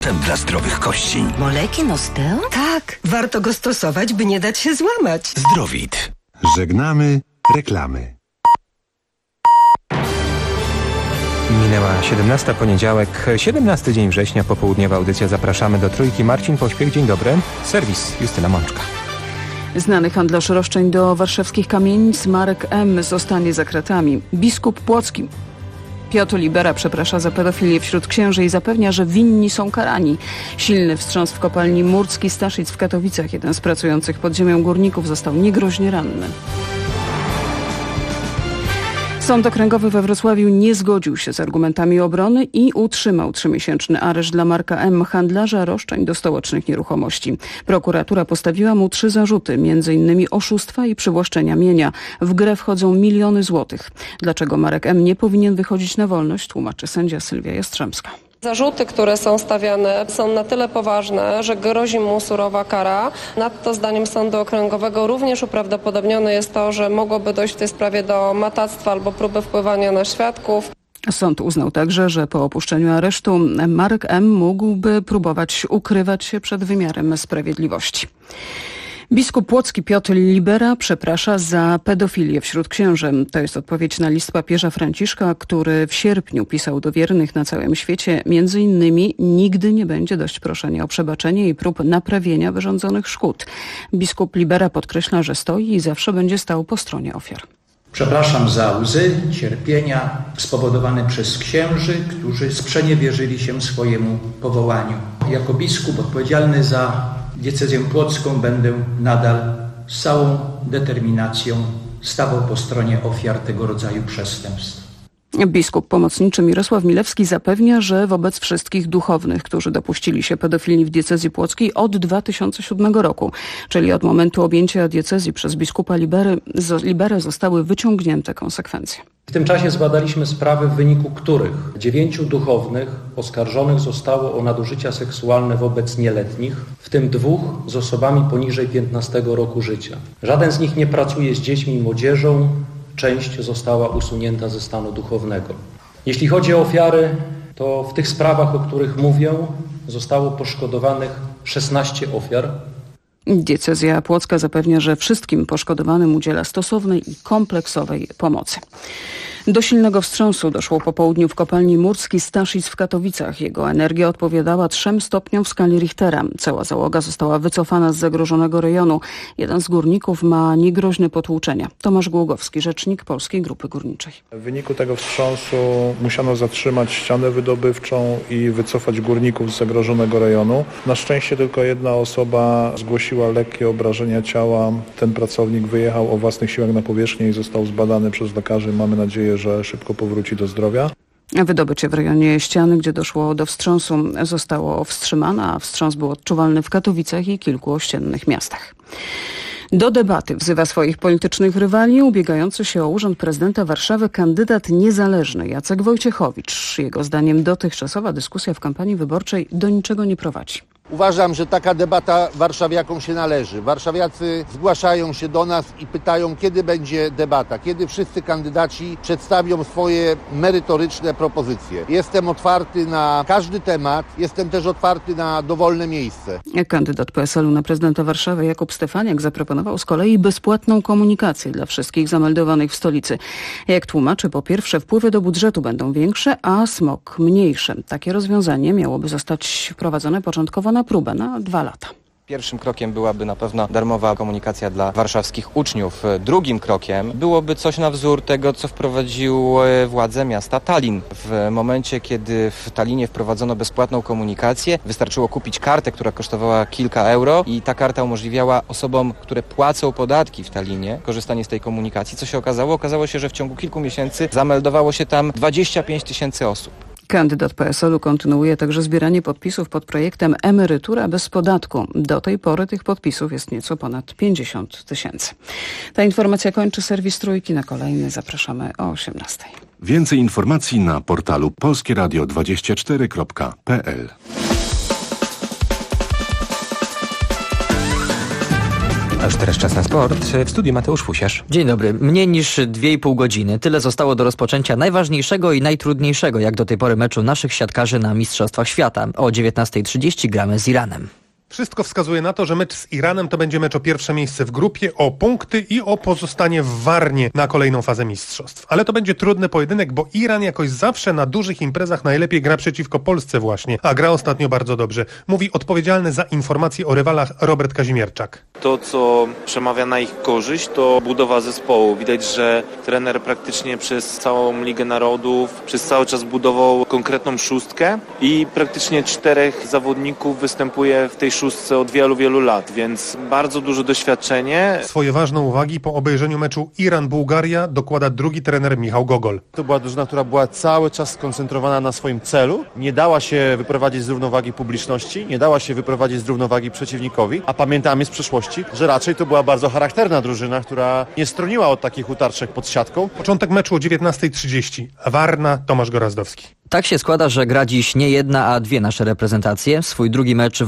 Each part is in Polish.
Dla zdrowych kości. Molekin Osteo? Tak, warto go stosować, by nie dać się złamać. Zdrowit. Żegnamy reklamy. Minęła 17, poniedziałek, 17 dzień września, popołudniowa audycja. Zapraszamy do Trójki. Marcin Pośpiech, dzień dobry. Serwis Justyna Mączka. Znany handlarz roszczeń do warszawskich kamienic Marek M. zostanie za kratami. Biskup Płocki Piotr Libera przeprasza za pedofilię wśród księży i zapewnia, że winni są karani. Silny wstrząs w kopalni Murcki Staszic w Katowicach. Jeden z pracujących pod ziemią górników został niegroźnie ranny. Sąd okręgowy we Wrocławiu nie zgodził się z argumentami obrony i utrzymał 3-miesięczny areszt dla Marka M., handlarza roszczeń do stołecznych nieruchomości. Prokuratura postawiła mu 3 zarzuty, m.in. oszustwa i przywłaszczenia mienia. W grę wchodzą miliony złotych. Dlaczego Marek M. nie powinien wychodzić na wolność, tłumaczy sędzia Sylwia Jastrzębska. Zarzuty, które są stawiane, są na tyle poważne, że grozi mu surowa kara. Nadto zdaniem Sądu Okręgowego również uprawdopodobnione jest to, że mogłoby dojść w tej sprawie do matactwa albo próby wpływania na świadków. Sąd uznał także, że po opuszczeniu aresztu Marek M. mógłby próbować ukrywać się przed wymiarem sprawiedliwości. Biskup Płocki Piotr Libera przeprasza za pedofilię wśród księży. To jest odpowiedź na list papieża Franciszka, który w sierpniu pisał do wiernych na całym świecie. Między innymi nigdy nie będzie dość proszenia o przebaczenie i prób naprawienia wyrządzonych szkód. Biskup Libera podkreśla, że stoi i zawsze będzie stał po stronie ofiar. Przepraszam za łzy, cierpienia spowodowane przez księży, którzy sprzeniewierzyli się swojemu powołaniu. Jako biskup odpowiedzialny za diecezję płocką będę nadal z całą determinacją stawał po stronie ofiar tego rodzaju przestępstw. Biskup pomocniczy Mirosław Milewski zapewnia, że wobec wszystkich duchownych, którzy dopuścili się pedofilii w diecezji płockiej od 2007 roku, czyli od momentu objęcia diecezji przez biskupa Liberę, zostały wyciągnięte konsekwencje. W tym czasie zbadaliśmy sprawy, w wyniku których 9 duchownych oskarżonych zostało o nadużycia seksualne wobec nieletnich, w tym 2 z osobami poniżej 15 roku życia. Żaden z nich nie pracuje z dziećmi i młodzieżą, część została usunięta ze stanu duchownego. Jeśli chodzi o ofiary, to w tych sprawach, o których mówię, zostało poszkodowanych 16 ofiar. Diecezja płocka zapewnia, że wszystkim poszkodowanym udziela stosownej i kompleksowej pomocy. Do silnego wstrząsu doszło po południu w kopalni Murcki Staszic w Katowicach. Jego energia odpowiadała 3 stopniom w skali Richtera. Cała załoga została wycofana z zagrożonego rejonu. Jeden z górników ma niegroźne potłuczenia. Tomasz Głogowski, rzecznik Polskiej Grupy Górniczej. W wyniku tego wstrząsu musiano zatrzymać ścianę wydobywczą i wycofać górników z zagrożonego rejonu. Na szczęście tylko jedna osoba zgłosiła lekkie obrażenia ciała. Ten pracownik wyjechał o własnych siłach na powierzchnię i został zbadany przez lekarzy. Mamy nadzieję, że szybko powróci do zdrowia. Wydobycie w rejonie ściany, gdzie doszło do wstrząsu, zostało wstrzymane, a wstrząs był odczuwalny w Katowicach i kilku ościennych miastach. Do debaty wzywa swoich politycznych rywali ubiegający się o urząd prezydenta Warszawy kandydat niezależny Jacek Wojciechowicz. Jego zdaniem dotychczasowa dyskusja w kampanii wyborczej do niczego nie prowadzi. Uważam, że taka debata warszawiakom się należy. Warszawiacy zgłaszają się do nas i pytają, kiedy będzie debata, kiedy wszyscy kandydaci przedstawią swoje merytoryczne propozycje. Jestem otwarty na każdy temat, jestem też otwarty na dowolne miejsce. Kandydat PSL-u na prezydenta Warszawy Jakub Stefaniak zaproponował z kolei bezpłatną komunikację dla wszystkich zameldowanych w stolicy. Jak tłumaczy, po pierwsze wpływy do budżetu będą większe, a smog mniejsze. Takie rozwiązanie miałoby zostać wprowadzone początkowo na próbę na 2 lata. Pierwszym krokiem byłaby na pewno darmowa komunikacja dla warszawskich uczniów. Drugim krokiem byłoby coś na wzór tego, co wprowadziły władze miasta Tallin. W momencie, kiedy w Tallinie wprowadzono bezpłatną komunikację, wystarczyło kupić kartę, która kosztowała kilka euro i ta karta umożliwiała osobom, które płacą podatki w Tallinie, korzystanie z tej komunikacji. Co się okazało? Okazało się, że w ciągu kilku miesięcy zameldowało się tam 25 000 osób. Kandydat PSL-u kontynuuje także zbieranie podpisów pod projektem Emerytura bez podatku. Do tej pory tych podpisów jest nieco ponad 50 000. Ta informacja kończy serwis Trójki. Na kolejny zapraszamy o 18:00. Więcej informacji na portalu polskieradio24.pl. A już teraz czas na sport. W studiu Mateusz Fusiarz. Dzień dobry. Mniej niż 2,5 godziny. Tyle zostało do rozpoczęcia najważniejszego i najtrudniejszego jak do tej pory meczu naszych siatkarzy na Mistrzostwach Świata. O 19:30 gramy z Iranem. Wszystko wskazuje na to, że mecz z Iranem to będzie mecz o pierwsze miejsce w grupie, o punkty i o pozostanie w Warnie na kolejną fazę mistrzostw. Ale to będzie trudny pojedynek, bo Iran jakoś zawsze na dużych imprezach najlepiej gra przeciwko Polsce właśnie, a gra ostatnio bardzo dobrze. Mówi odpowiedzialny za informacje o rywalach Robert Kazimierczak. To, co przemawia na ich korzyść, to budowa zespołu. Widać, że trener praktycznie przez całą Ligę Narodów, przez cały czas budował konkretną szóstkę i praktycznie 4 zawodników występuje w tej szóstce od wielu, wielu lat, więc bardzo duże doświadczenie. Swoje ważne uwagi po obejrzeniu meczu Iran-Bułgaria dokłada drugi trener Michał Gogol. To była drużyna, która była cały czas skoncentrowana na swoim celu. Nie dała się wyprowadzić z równowagi publiczności, nie dała się wyprowadzić z równowagi przeciwnikowi, a pamiętamy z przeszłości, że raczej to była bardzo charakterna drużyna, która nie stroniła od takich utarczek pod siatką. Początek meczu o 19:30. Warna, Tomasz Gorazdowski. Tak się składa, że gra dziś nie jedna, a dwie nasze reprezentacje. Swój drugi mecz w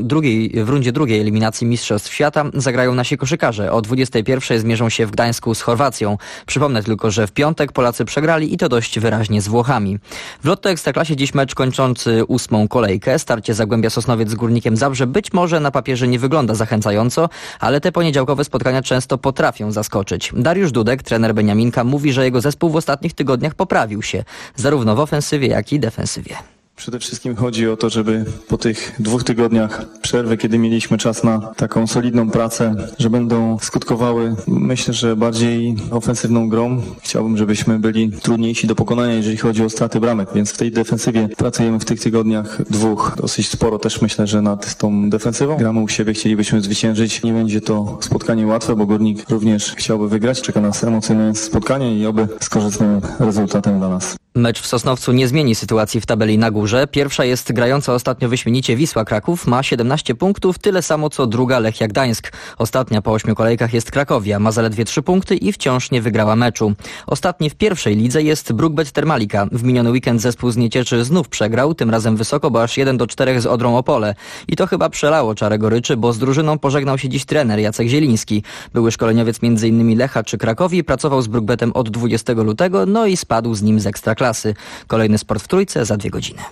rundzie drugiej eliminacji Mistrzostw Świata zagrają nasi koszykarze. O 21:00 zmierzą się w Gdańsku z Chorwacją. Przypomnę tylko, że w piątek Polacy przegrali i to dość wyraźnie z Włochami. W Lotto Ekstraklasie dziś mecz kończący 8. kolejkę. Starcie Zagłębia Sosnowiec z Górnikiem Zabrze być może na papierze nie wygląda zachęcająco, ale te poniedziałkowe spotkania często potrafią zaskoczyć. Dariusz Dudek, trener Beniaminka, mówi, że jego zespół w ostatnich tygodniach poprawił się, zarówno w ofensywie, jak i defensywie. Przede wszystkim chodzi o to, żeby po tych 2 tygodniach przerwy, kiedy mieliśmy czas na taką solidną pracę, że będą skutkowały, myślę, że bardziej ofensywną grą. Chciałbym, żebyśmy byli trudniejsi do pokonania, jeżeli chodzi o straty bramek, więc w tej defensywie pracujemy w tych tygodniach 2 dosyć sporo też myślę, że nad tą defensywą. Gramy u siebie, chcielibyśmy zwyciężyć. Nie będzie to spotkanie łatwe, bo Górnik również chciałby wygrać. Czeka nas emocjonalne spotkanie i oby z korzystnym rezultatem dla nas. Mecz w Sosnowcu nie zmieni sytuacji w tabeli na górze. Pierwsza jest grająca ostatnio wyśmienicie Wisła Kraków, ma 17 punktów, tyle samo co druga Lechia Gdańsk. Ostatnia po 8 kolejkach jest Krakowia, ma zaledwie 3 punkty i wciąż nie wygrała meczu. Ostatni w pierwszej lidze jest Brookbet Termalika. W miniony weekend zespół z Niecieczy znów przegrał, tym razem wysoko, bo aż 1-4 z Odrą Opole. I to chyba przelało czarę goryczy, bo z drużyną pożegnał się dziś trener Jacek Zieliński. Były szkoleniowiec m.in. Lecha czy Krakowi, pracował z Brookbetem od 20 lutego, no i spadł z nim z Ekstraklasy. Kolejny Sport w Trójce za 2 godziny.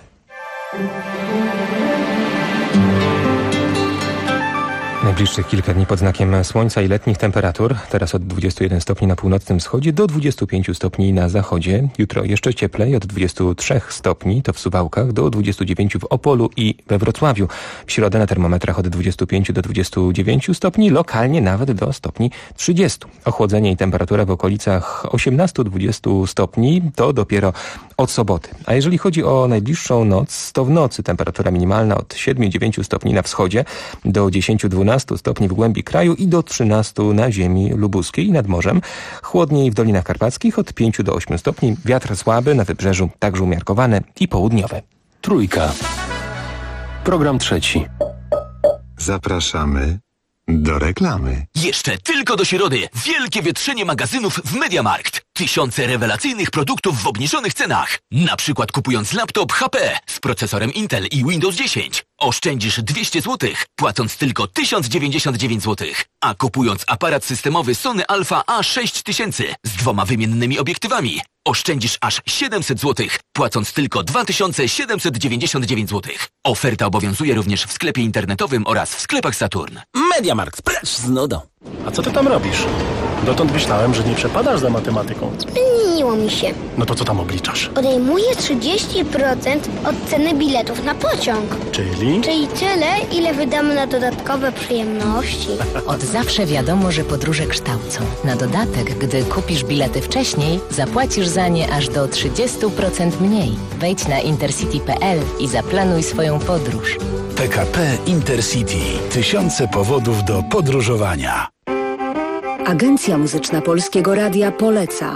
Najbliższych kilka dni pod znakiem słońca i letnich temperatur. Teraz od 21 stopni na północnym wschodzie do 25 stopni na zachodzie. Jutro jeszcze cieplej, od 23 stopni, to w Suwałkach, do 29 w Opolu i we Wrocławiu. W środę na termometrach od 25 do 29 stopni, lokalnie nawet do stopni 30. Ochłodzenie i temperatura w okolicach 18-20 stopni to dopiero od soboty. A jeżeli chodzi o najbliższą noc, to w nocy temperatura minimalna od 7-9 stopni na wschodzie do 10-12 stopni w głębi kraju i do 13 na ziemi lubuskiej i nad morzem. Chłodniej w Dolinach Karpackich od 5 do 8 stopni. Wiatr słaby, na wybrzeżu także umiarkowany i południowy. Trójka. Program trzeci. Zapraszamy do reklamy. Jeszcze tylko do środy. Wielkie wietrzenie magazynów w MediaMarkt. Tysiące rewelacyjnych produktów w obniżonych cenach. Na przykład kupując laptop HP z procesorem Intel i Windows 10 oszczędzisz 200 zł, płacąc tylko 1099 zł. A kupując aparat systemowy Sony Alpha A6000 z 2 wymiennymi obiektywami oszczędzisz aż 700 zł, płacąc tylko 2799 zł. Oferta obowiązuje również w sklepie internetowym oraz w sklepach Saturn. MediaMarkt, precz z nudą. A co ty tam robisz? Dotąd myślałem, że nie przepadasz za matematyką. Zmieniło mi się. No to co tam obliczasz? Odejmuję 30% od ceny biletów na pociąg. Czyli? Czyli tyle, ile wydamy na dodatkowe przyjemności. Od zawsze wiadomo, że podróże kształcą. Na dodatek, gdy kupisz bilety wcześniej, zapłacisz za nie aż do 30% mniej. Wejdź na intercity.pl i zaplanuj swoją podróż. PKP Intercity. Tysiące powodów do podróżowania. Agencja Muzyczna Polskiego Radia poleca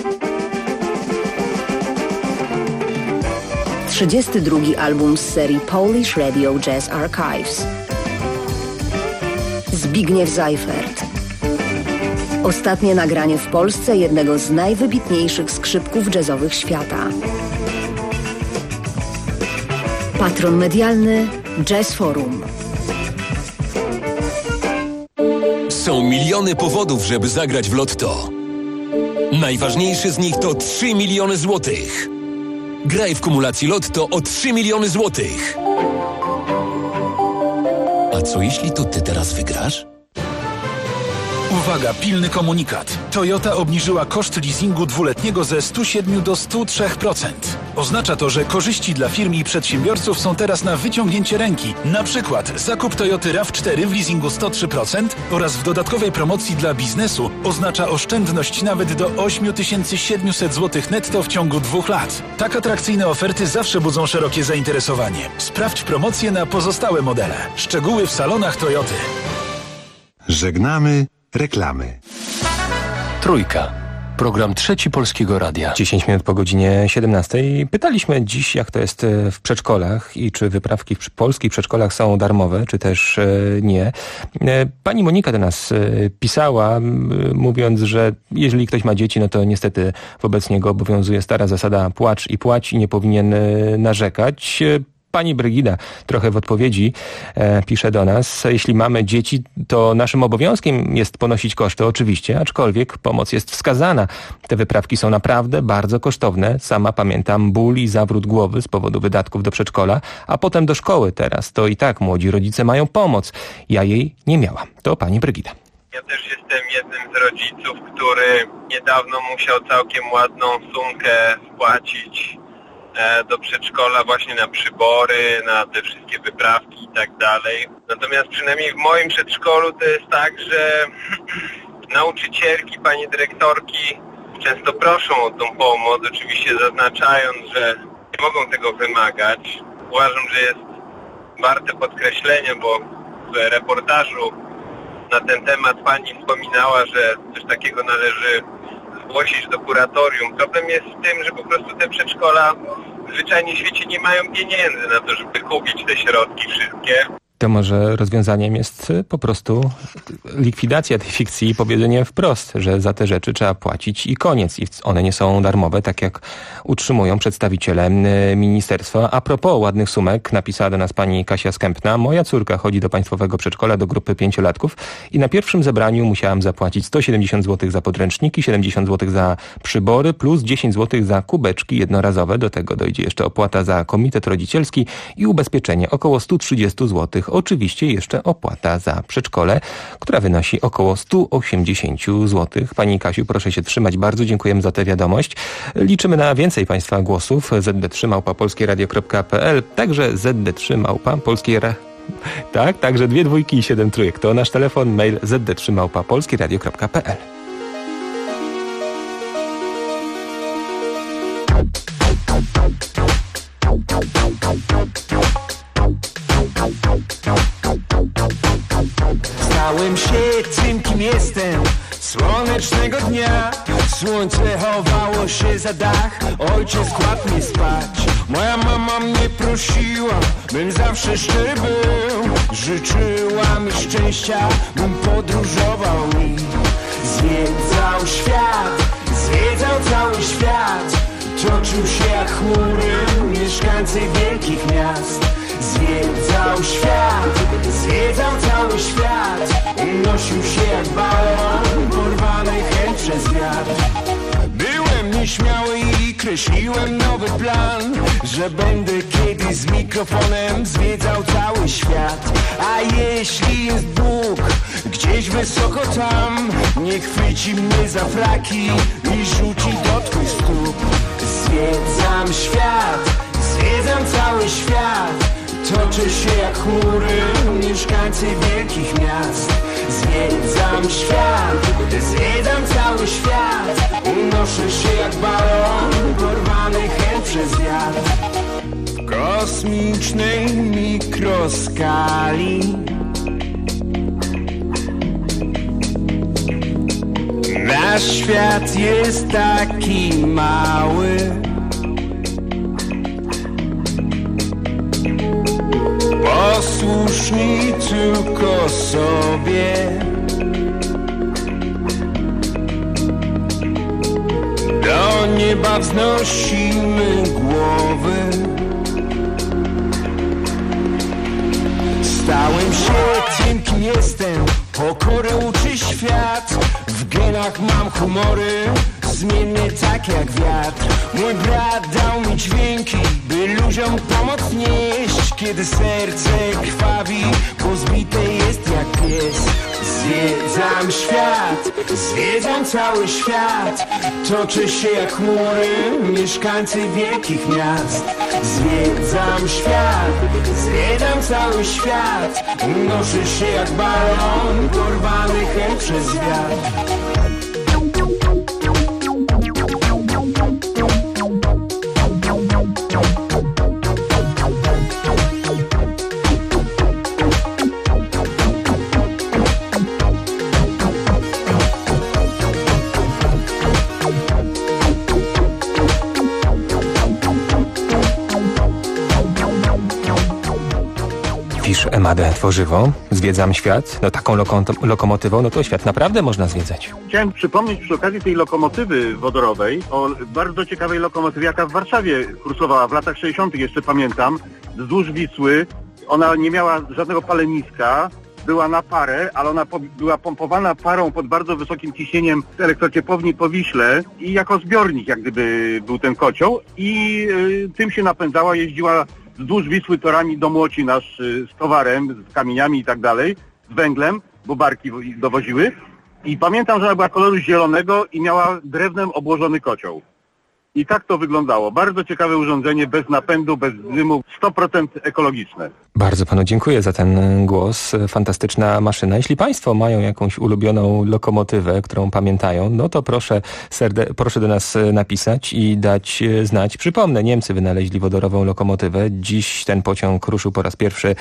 32. album z serii Polish Radio Jazz Archives. Zbigniew Seifert. Ostatnie nagranie w Polsce jednego z najwybitniejszych skrzypków jazzowych świata. Patron medialny Jazz Forum. Są miliony powodów, żeby zagrać w Lotto. Najważniejszy z nich to 3 miliony złotych. Graj w kumulacji Lotto o 3 miliony złotych. A co jeśli to ty teraz wygrasz? Uwaga, pilny komunikat. Toyota obniżyła koszt leasingu dwuletniego ze 107 do 103%. Oznacza to, że korzyści dla firm i przedsiębiorców są teraz na wyciągnięcie ręki. Na przykład zakup Toyoty RAV4 w leasingu 103% oraz w dodatkowej promocji dla biznesu oznacza oszczędność nawet do 8700 zł netto w ciągu 2 lat. Tak atrakcyjne oferty zawsze budzą szerokie zainteresowanie. Sprawdź promocje na pozostałe modele. Szczegóły w salonach Toyoty. Żegnamy reklamy. Trójka. Program Trzeci Polskiego Radia. 10 minut po godzinie 17. Pytaliśmy dziś, jak to jest w przedszkolach i czy wyprawki w polskich przedszkolach są darmowe, czy też nie. Pani Monika do nas pisała, mówiąc, że jeżeli ktoś ma dzieci, no to niestety wobec niego obowiązuje stara zasada płacz i płać i nie powinien narzekać. Pani Brygida trochę w odpowiedzi pisze do nas, jeśli mamy dzieci, to naszym obowiązkiem jest ponosić koszty oczywiście, aczkolwiek pomoc jest wskazana. Te wyprawki są naprawdę bardzo kosztowne. Sama pamiętam ból i zawrót głowy z powodu wydatków do przedszkola, a potem do szkoły teraz. To i tak młodzi rodzice mają pomoc. Ja jej nie miałam. To pani Brygida. Ja też jestem jednym z rodziców, który niedawno musiał całkiem ładną sumkę wpłacić do przedszkola właśnie na przybory, na te wszystkie wyprawki i tak dalej. Natomiast przynajmniej w moim przedszkolu to jest tak, że nauczycielki, panie dyrektorki często proszą o tą pomoc, oczywiście zaznaczając, że nie mogą tego wymagać. Uważam, że jest warte podkreślenia, bo w reportażu na ten temat pani wspominała, że coś takiego należy zgłosić do kuratorium. Problem jest w tym, że po prostu te przedszkola zwyczajnie w świecie nie mają pieniędzy na to, żeby kupić te środki wszystkie. To może rozwiązaniem jest po prostu likwidacja tej fikcji i powiedzenie wprost, że za te rzeczy trzeba płacić i koniec. I one nie są darmowe, tak jak utrzymują przedstawiciele ministerstwa. A propos ładnych sumek, napisała do nas pani Kasia Skępna. Moja córka chodzi do państwowego przedszkola do grupy 5-latków i na pierwszym zebraniu musiałam zapłacić 170 zł za podręczniki, 70 zł za przybory plus 10 zł za kubeczki jednorazowe. Do tego dojdzie jeszcze opłata za komitet rodzicielski i ubezpieczenie około 130 zł. Oczywiście jeszcze opłata za przedszkole, która wynosi około 180 zł. Pani Kasiu, proszę się trzymać. Bardzo dziękujemy za tę wiadomość. Liczymy na więcej państwa głosów. zd3@polskieradio.pl, także zd3@polskieradio. Tak, także 2 dwójki i 7 trójek. To nasz telefon, mail zd3@polskieradio.pl. Stałem się tym, kim jestem. Słonecznego dnia słońce chowało się za dach. Ojciec kładł mnie spać. Moja mama mnie prosiła, bym zawsze szczery był. Życzyła mi szczęścia, bym podróżował i zwiedzał świat, zwiedzał cały świat. Toczył się jak chmury mieszkańcy wielkich miast. Zwiedzał świat, zwiedzał cały świat. Unosił się jak balon, porwany chęt przez wiatr. Byłem nieśmiały i kreśliłem nowy plan, że będę kiedyś z mikrofonem zwiedzał cały świat. A jeśli jest Bóg gdzieś wysoko tam, niech chwyci mnie za fraki i rzuci do twych stóp. Zwiedzam świat, zwiedzam cały świat. Toczę się jak chmury mieszkańcy wielkich miast. Zwiedzam świat, zwiedzam cały świat. Unoszę się jak balon, porwany chęt przez wiatr. W kosmicznej mikroskali nasz świat jest taki mały. Posłuszni tylko sobie. Do nieba wznosimy głowy. Stałem się tym, kim jestem. Pokory uczy świat, w genach mam humory, zmienny tak jak wiatr. Mój brat dał mi dźwięki, by ludziom pomoc nieść, kiedy serce krwawi, bo zbite jest jak pies. Zwiedzam świat, zwiedzam cały świat, toczę się jak chmury, mieszkańcy wielkich miast. Zwiedzam świat, zwiedzam cały świat, noszę się jak balon, porwany hen przez wiatr. Pisz Emadę Tworzywo, zwiedzam świat, no taką lokomotywą, no to świat naprawdę można zwiedzać. Chciałem przypomnieć przy okazji tej lokomotywy wodorowej o bardzo ciekawej lokomotywie, jaka w Warszawie kursowała w latach 60. jeszcze pamiętam, wzdłuż Wisły. Ona nie miała żadnego paleniska, była na parę, ale ona była pompowana parą pod bardzo wysokim ciśnieniem z elektrociepłowni po Wiśle i jako zbiornik jak gdyby był ten kocioł i tym się napędzała, jeździła wzdłuż Wisły torami do Młocin aż z towarem, z kamieniami i tak dalej, z węglem, bo barki dowoziły. I pamiętam, że ona była koloru zielonego i miała drewnem obłożony kocioł. I tak to wyglądało. Bardzo ciekawe urządzenie, bez napędu, bez dymu, 100% ekologiczne. Bardzo panu dziękuję za ten głos. Fantastyczna maszyna. Jeśli państwo mają jakąś ulubioną lokomotywę, którą pamiętają, no to proszę do nas napisać i dać znać. Przypomnę, Niemcy wynaleźli wodorową lokomotywę. Dziś ten pociąg ruszył po raz pierwszy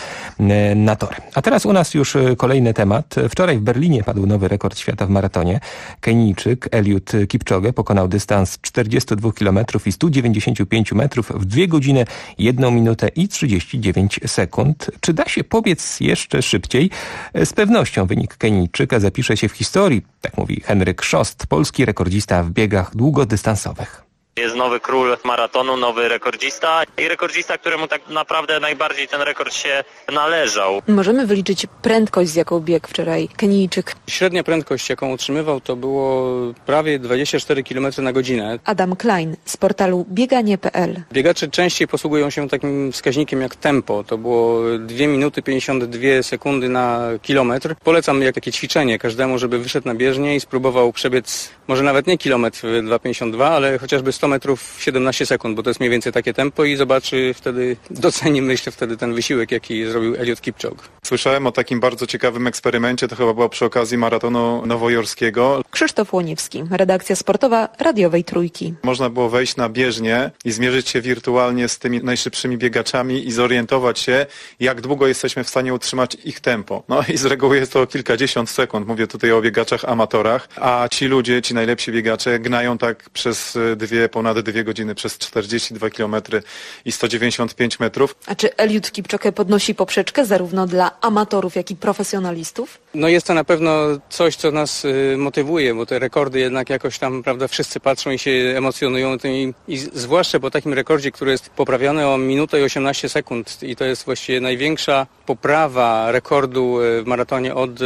na tory. A teraz u nas już kolejny temat. Wczoraj w Berlinie padł nowy rekord świata w maratonie. Kenijczyk Eliud Kipchoge pokonał dystans 42 km i 195 metrów w 2 godziny, 1 minutę i 39 sekund. Czy da się pobiec jeszcze szybciej? Z pewnością wynik Kenijczyka zapisze się w historii, tak mówi Henryk Szost, polski rekordzista w biegach długodystansowych. Jest nowy król maratonu, nowy rekordzista i rekordzista, któremu tak naprawdę najbardziej ten rekord się należał. Możemy wyliczyć prędkość, z jaką biegł wczoraj Kenijczyk. Średnia prędkość, jaką utrzymywał, to było prawie 24 km na godzinę. Adam Klein z portalu bieganie.pl. Biegacze częściej posługują się takim wskaźnikiem jak tempo. To było 2 minuty 52 sekundy na kilometr. Polecam takie ćwiczenie każdemu, żeby wyszedł na bieżnię i spróbował przebiec może nawet nie kilometr 2,52, ale chociażby 100 metrów w 17 sekund, bo to jest mniej więcej takie tempo i zobaczy wtedy, doceni myślę wtedy ten wysiłek, jaki zrobił Eliud Kipchoge. Słyszałem o takim bardzo ciekawym eksperymencie, to chyba było przy okazji maratonu nowojorskiego. Krzysztof Łoniewski, redakcja sportowa Radiowej Trójki. Można było wejść na bieżnię i zmierzyć się wirtualnie z tymi najszybszymi biegaczami i zorientować się, jak długo jesteśmy w stanie utrzymać ich tempo. No i z reguły jest to kilkadziesiąt sekund, mówię tutaj o biegaczach amatorach, a ci ludzie, ci najlepsi biegacze gnają tak przez ponad 2 godziny, przez 42 km i 195 metrów. A czy Eliud Kipchoge podnosi poprzeczkę zarówno dla amatorów, jak i profesjonalistów? No jest to na pewno coś, co nas motywuje, bo te rekordy jednak jakoś tam, prawda, wszyscy patrzą i się emocjonują tym i zwłaszcza po takim rekordzie, który jest poprawiony o minutę i 18 sekund i to jest właściwie największa poprawa rekordu w maratonie od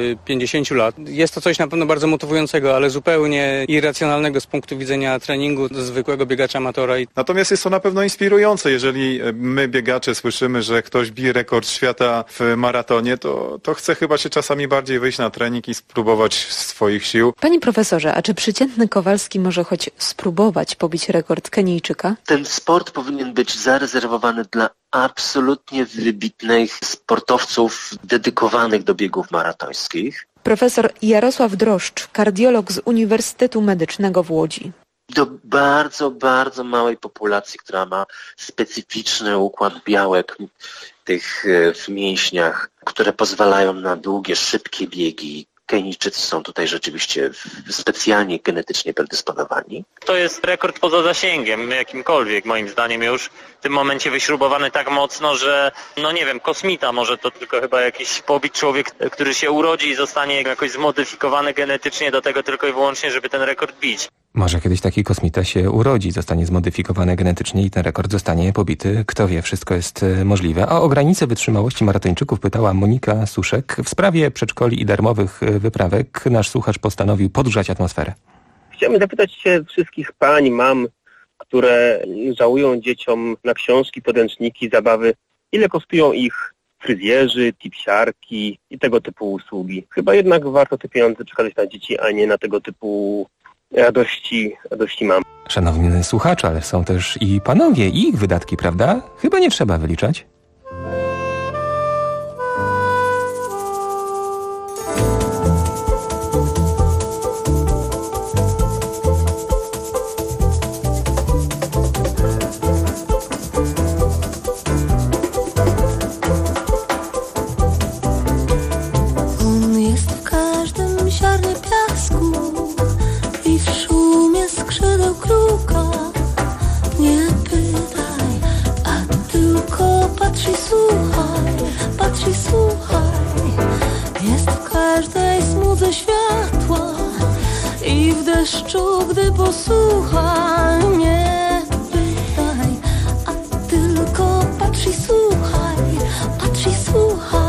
50 lat. Jest to coś na pewno bardzo motywującego, ale zupełnie irracjonalnego z punktu widzenia treningu zwykłego biegacza amatora. Natomiast jest to na pewno inspirujące, jeżeli my biegacze słyszymy, że ktoś bije rekord świata w maratonie, to chce chyba się czasami bardziej wyjść na trening i spróbować swoich sił. Panie profesorze, a czy przeciętny Kowalski może choć spróbować pobić rekord Kenijczyka? Ten sport powinien być zarezerwowany dla absolutnie wybitnych sportowców dedykowanych do biegów maratońskich. Profesor Jarosław Droszcz, kardiolog z Uniwersytetu Medycznego w Łodzi. Do bardzo, bardzo małej populacji, która ma specyficzny układ białek tych w mięśniach, które pozwalają na długie, szybkie biegi. Kenijczycy są tutaj rzeczywiście specjalnie genetycznie predysponowani. To jest rekord poza zasięgiem jakimkolwiek, moim zdaniem już w tym momencie wyśrubowany tak mocno, że no nie wiem, kosmita może to tylko chyba jakiś pobić człowiek, który się urodzi i zostanie jakoś zmodyfikowany genetycznie do tego tylko i wyłącznie, żeby ten rekord bić. Może kiedyś taki kosmita się urodzi, zostanie zmodyfikowany genetycznie i ten rekord zostanie pobity. Kto wie, wszystko jest możliwe. A o granicę wytrzymałości maratończyków pytała Monika Suszek. W sprawie przedszkoli i darmowych wyprawek nasz słuchacz postanowił podgrzać atmosferę. Chciałbym zapytać się wszystkich pań, mam, które żałują dzieciom na książki, podręczniki, zabawy. Ile kosztują ich fryzjerzy, tipsiarki i tego typu usługi? Chyba jednak warto te pieniądze przekazać na dzieci, a nie na tego typu radości mam. Szanowny słuchaczu, ale są też i panowie, i ich wydatki, prawda? Chyba nie trzeba wyliczać. On jest w każdym ziarnie piasku i w szumie skrzydeł kruka. Nie pytaj, a tylko patrz i słuchaj, patrz i słuchaj. Jest w każdej smudze światła i w deszczu, gdy posłucha. Nie pytaj, a tylko patrz i słuchaj, patrz i słuchaj.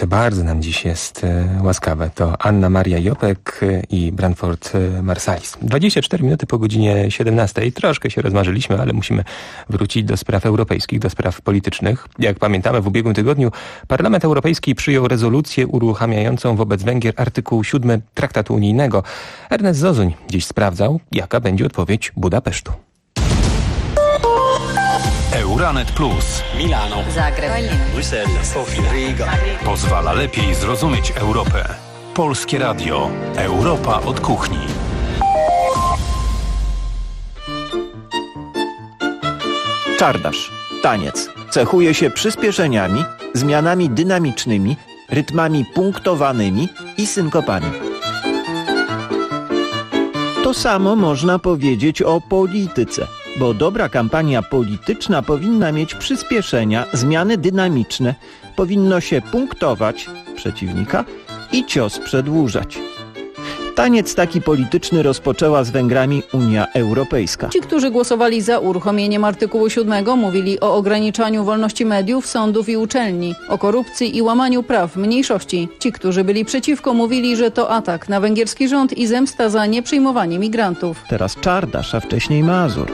bardzo nam dziś jest łaskawe. To Anna Maria Jopek i Branford Marsalis. 24 minuty po godzinie 17. Troszkę się rozmarzyliśmy, ale musimy wrócić do spraw europejskich, do spraw politycznych. Jak pamiętamy, w ubiegłym tygodniu Parlament Europejski przyjął rezolucję uruchamiającą wobec Węgier artykuł 7 Traktatu Unijnego. Ernest Zozuń dziś sprawdzał, jaka będzie odpowiedź Budapesztu. Euranet Plus. Milano. Zagreb. Bruksela. Sofia. Riga. Pozwala lepiej zrozumieć Europę. Polskie Radio. Europa od kuchni. Czardasz. Taniec. Cechuje się przyspieszeniami, zmianami dynamicznymi, rytmami punktowanymi i synkopami. To samo można powiedzieć o polityce, bo dobra kampania polityczna powinna mieć przyspieszenia, zmiany dynamiczne, powinno się punktować przeciwnika i cios przedłużać. Taniec taki polityczny rozpoczęła z Węgrami Unia Europejska. Ci, którzy głosowali za uruchomieniem artykułu 7, mówili o ograniczaniu wolności mediów, sądów i uczelni, o korupcji i łamaniu praw mniejszości. Ci, którzy byli przeciwko, mówili, że to atak na węgierski rząd i zemsta za nieprzyjmowanie migrantów. Teraz Czardasz, a wcześniej Mazur.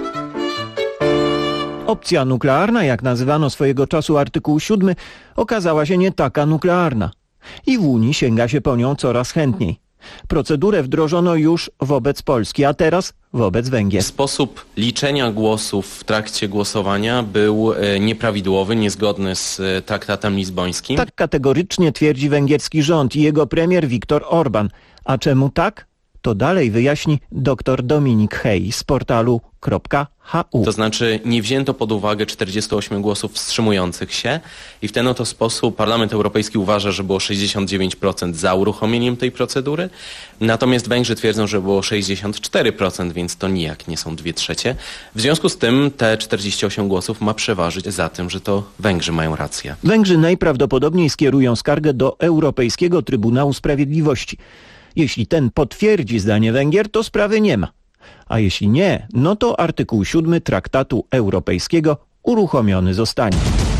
Opcja nuklearna, jak nazywano swojego czasu artykuł 7, okazała się nie taka nuklearna. I w Unii sięga się po nią coraz chętniej. Procedurę wdrożono już wobec Polski, a teraz wobec Węgier. Sposób liczenia głosów w trakcie głosowania był nieprawidłowy, niezgodny z traktatem lizbońskim. Tak kategorycznie twierdzi węgierski rząd i jego premier Viktor Orban. A czemu tak? To dalej wyjaśni dr Dominik Hej z portalu .hu. To znaczy nie wzięto pod uwagę 48 głosów wstrzymujących się i w ten oto sposób Parlament Europejski uważa, że było 69% za uruchomieniem tej procedury, natomiast Węgrzy twierdzą, że było 64%, więc to nijak nie są 2/3. W związku z tym te 48 głosów ma przeważyć za tym, że to Węgrzy mają rację. Węgrzy najprawdopodobniej skierują skargę do Europejskiego Trybunału Sprawiedliwości. Jeśli ten potwierdzi zdanie Węgier, to sprawy nie ma. A jeśli nie, no to artykuł 7 Traktatu Europejskiego uruchomiony zostanie.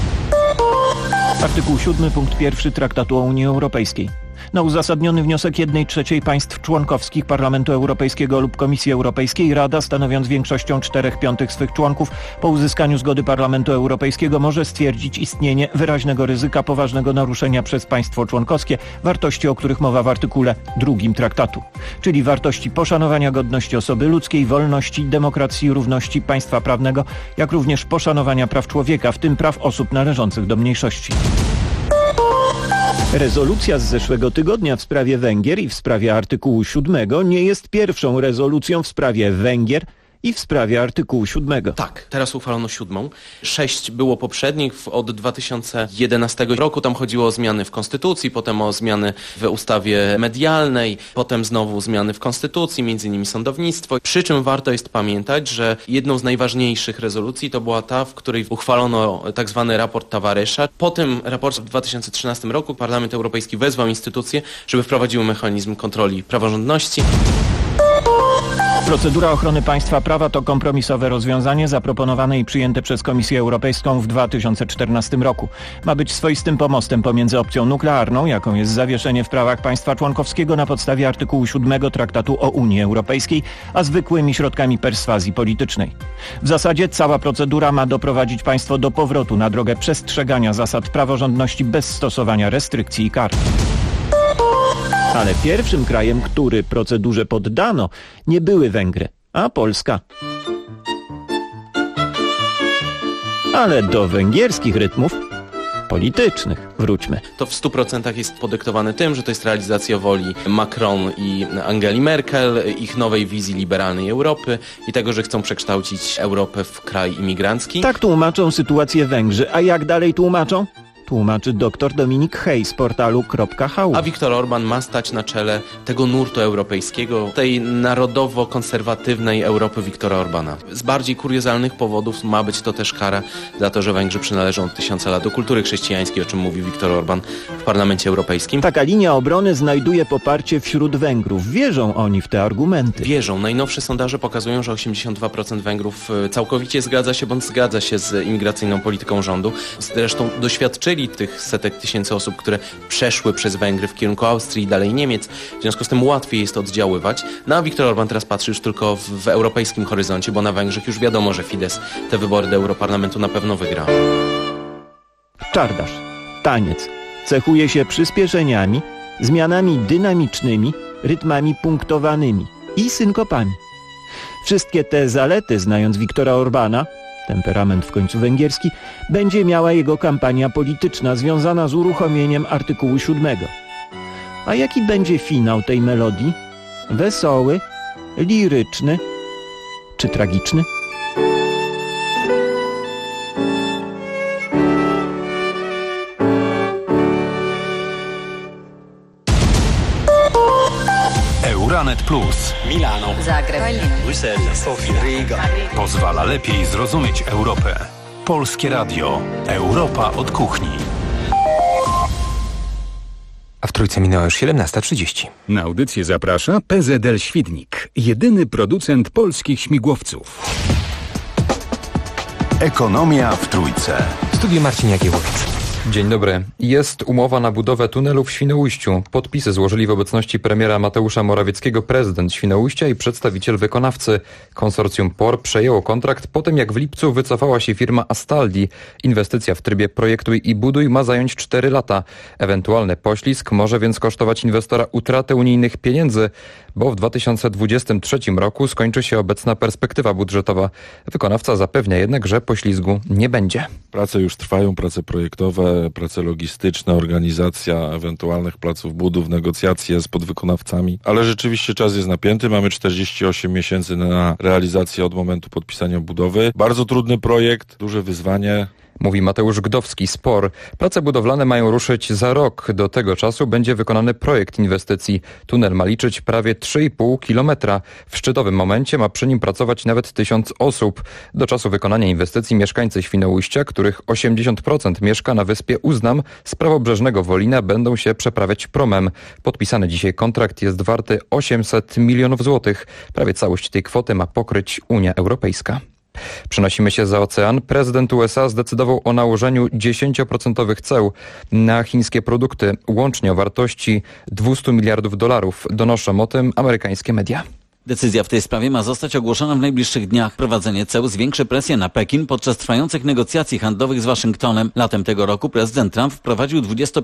Artykuł 7 punkt 1 Traktatu o Unii Europejskiej. Na uzasadniony wniosek 1/3 państw członkowskich Parlamentu Europejskiego lub Komisji Europejskiej Rada, stanowiąc większością 4/5 swych członków, po uzyskaniu zgody Parlamentu Europejskiego może stwierdzić istnienie wyraźnego ryzyka poważnego naruszenia przez państwo członkowskie wartości, o których mowa w artykule 2 traktatu, czyli wartości poszanowania godności osoby ludzkiej, wolności, demokracji, równości, państwa prawnego, jak również poszanowania praw człowieka, w tym praw osób należących do mniejszości. Rezolucja z zeszłego tygodnia w sprawie Węgier i w sprawie artykułu 7 nie jest pierwszą rezolucją w sprawie Węgier i w sprawie artykułu 7. Tak, teraz uchwalono 7. 6 było poprzednich od 2011 roku. Tam chodziło o zmiany w konstytucji, potem o zmiany w ustawie medialnej, potem znowu zmiany w konstytucji, między innymi sądownictwo. Przy czym warto jest pamiętać, że jedną z najważniejszych rezolucji to była ta, w której uchwalono tak zwany raport Tavaresa. Po tym raporcie w 2013 roku Parlament Europejski wezwał instytucje, żeby wprowadziły mechanizm kontroli praworządności. Procedura ochrony państwa prawa to kompromisowe rozwiązanie zaproponowane i przyjęte przez Komisję Europejską w 2014 roku. Ma być swoistym pomostem pomiędzy opcją nuklearną, jaką jest zawieszenie w prawach państwa członkowskiego na podstawie artykułu 7 Traktatu o Unii Europejskiej, a zwykłymi środkami perswazji politycznej. W zasadzie cała procedura ma doprowadzić państwo do powrotu na drogę przestrzegania zasad praworządności bez stosowania restrykcji i kar. Ale pierwszym krajem, który procedurze poddano, nie były Węgry, a Polska. Ale do węgierskich rytmów politycznych wróćmy. To w 100% jest podyktowane tym, że to jest realizacja woli Macron i Angeli Merkel, ich nowej wizji liberalnej Europy i tego, że chcą przekształcić Europę w kraj imigrancki. Tak tłumaczą sytuację Węgrzy, a jak dalej tłumaczą? Tłumaczy dr Dominik Hej z portalu .hu. A Viktor Orban ma stać na czele tego nurtu europejskiego, tej narodowo-konserwatywnej Europy Viktora Orbana. Z bardziej kuriozalnych powodów ma być to też kara za to, że Węgrzy przynależą od 1000 lat do kultury chrześcijańskiej, o czym mówi Viktor Orban w Parlamencie Europejskim. Taka linia obrony znajduje poparcie wśród Węgrów. Wierzą oni w te argumenty. Wierzą. Najnowsze sondaże pokazują, że 82% Węgrów całkowicie zgadza się bądź zgadza się z imigracyjną polityką rządu. Zresztą doświadczyli zauważyli tych setek tysięcy osób, które przeszły przez Węgry w kierunku Austrii i dalej Niemiec. W związku z tym łatwiej jest oddziaływać. No a Viktor Orbán teraz patrzy już tylko w europejskim horyzoncie, bo na Węgrzech już wiadomo, że Fidesz te wybory do Europarlamentu na pewno wygra. Czardasz, taniec, cechuje się przyspieszeniami, zmianami dynamicznymi, rytmami punktowanymi i synkopami. Wszystkie te zalety, znając Viktora Orbána, temperament w końcu węgierski, będzie miała jego kampania polityczna związana z uruchomieniem artykułu 7. A jaki będzie finał tej melodii? Wesoły, liryczny czy tragiczny? Euranet Plus. Milano, Zagreb, Bruksela, Sofia, Riga. Pozwala lepiej zrozumieć Europę. Polskie Radio. Europa od kuchni. A w Trójce minęła już 17:30. Na audycję zaprasza PZL Świdnik, jedyny producent polskich śmigłowców. Ekonomia w Trójce. W studiu Marcin Jagiełowicz. Dzień dobry. Jest umowa na budowę tunelu w Świnoujściu. Podpisy złożyli w obecności premiera Mateusza Morawieckiego prezydent Świnoujścia i przedstawiciel wykonawcy. Konsorcjum POR przejęło kontrakt po tym, jak w lipcu wycofała się firma Astaldi. Inwestycja w trybie projektuj i buduj ma zająć 4 lata. Ewentualny poślizg może więc kosztować inwestora utratę unijnych pieniędzy, bo w 2023 roku skończy się obecna perspektywa budżetowa. Wykonawca zapewnia jednak, że poślizgu nie będzie. Prace już trwają, prace projektowe, prace logistyczne, organizacja ewentualnych placów budów, negocjacje z podwykonawcami, ale rzeczywiście czas jest napięty. Mamy 48 miesięcy na realizację od momentu podpisania budowy. Bardzo trudny projekt, duże wyzwanie. Mówi Mateusz Gdowski z POR. Prace budowlane mają ruszyć za rok. Do tego czasu będzie wykonany projekt inwestycji. Tunel ma liczyć prawie 3,5 kilometra. W szczytowym momencie ma przy nim pracować nawet 1000 osób. Do czasu wykonania inwestycji mieszkańcy Świnoujścia, których 80% mieszka na wyspie Uznam z prawobrzeżnego Wolina, będą się przeprawiać promem. Podpisany dzisiaj kontrakt jest warty 800 milionów złotych. Prawie całość tej kwoty ma pokryć Unia Europejska. Przenosimy się za ocean. Prezydent USA zdecydował o nałożeniu 10% ceł na chińskie produkty, łącznie o wartości $200 miliardów. Donoszą o tym amerykańskie media. Decyzja w tej sprawie ma zostać ogłoszona w najbliższych dniach. Prowadzenie ceł zwiększy presję na Pekin podczas trwających negocjacji handlowych z Waszyngtonem. Latem tego roku prezydent Trump wprowadził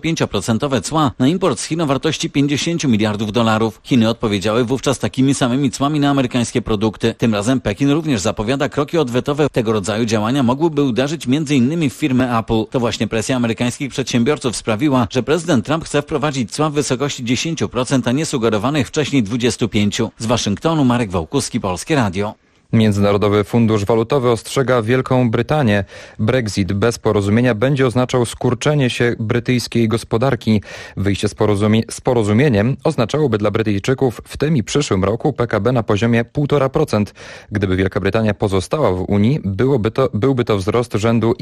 25% cła na import z Chin o wartości $50 miliardów. Chiny odpowiedziały wówczas takimi samymi cłami na amerykańskie produkty. Tym razem Pekin również zapowiada kroki odwetowe. Tego rodzaju działania mogłyby uderzyć m.in. w firmę Apple. To właśnie presja amerykańskich przedsiębiorców sprawiła, że prezydent Trump chce wprowadzić cła w wysokości 10%, a nie sugerowanych wcześniej 25%. Z Waszyngtonu Marek Wałkuski, Polskie Radio. Międzynarodowy Fundusz Walutowy ostrzega Wielką Brytanię. Brexit bez porozumienia będzie oznaczał skurczenie się brytyjskiej gospodarki. Wyjście z porozumieniem oznaczałoby dla Brytyjczyków w tym i przyszłym roku PKB na poziomie 1,5%. Gdyby Wielka Brytania pozostała w Unii, byłby to wzrost rzędu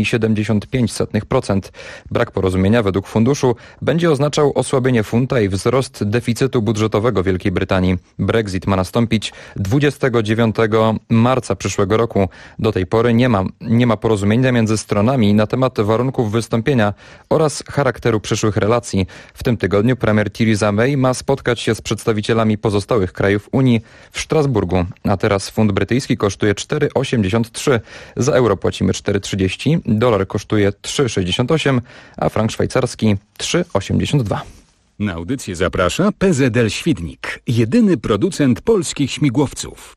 1,75%. Brak porozumienia według funduszu będzie oznaczał osłabienie funta i wzrost deficytu budżetowego Wielkiej Brytanii. Brexit ma nastąpić 29 marca przyszłego roku. Do tej pory nie ma porozumienia między stronami na temat warunków wystąpienia oraz charakteru przyszłych relacji. W tym tygodniu premier Theresa May ma spotkać się z przedstawicielami pozostałych krajów Unii w Strasburgu. A teraz funt brytyjski kosztuje 4,83, za euro płacimy 4,30, dolar kosztuje 3,68, a frank szwajcarski 3,82. Na audycję zaprasza PZL Świdnik, jedyny producent polskich śmigłowców.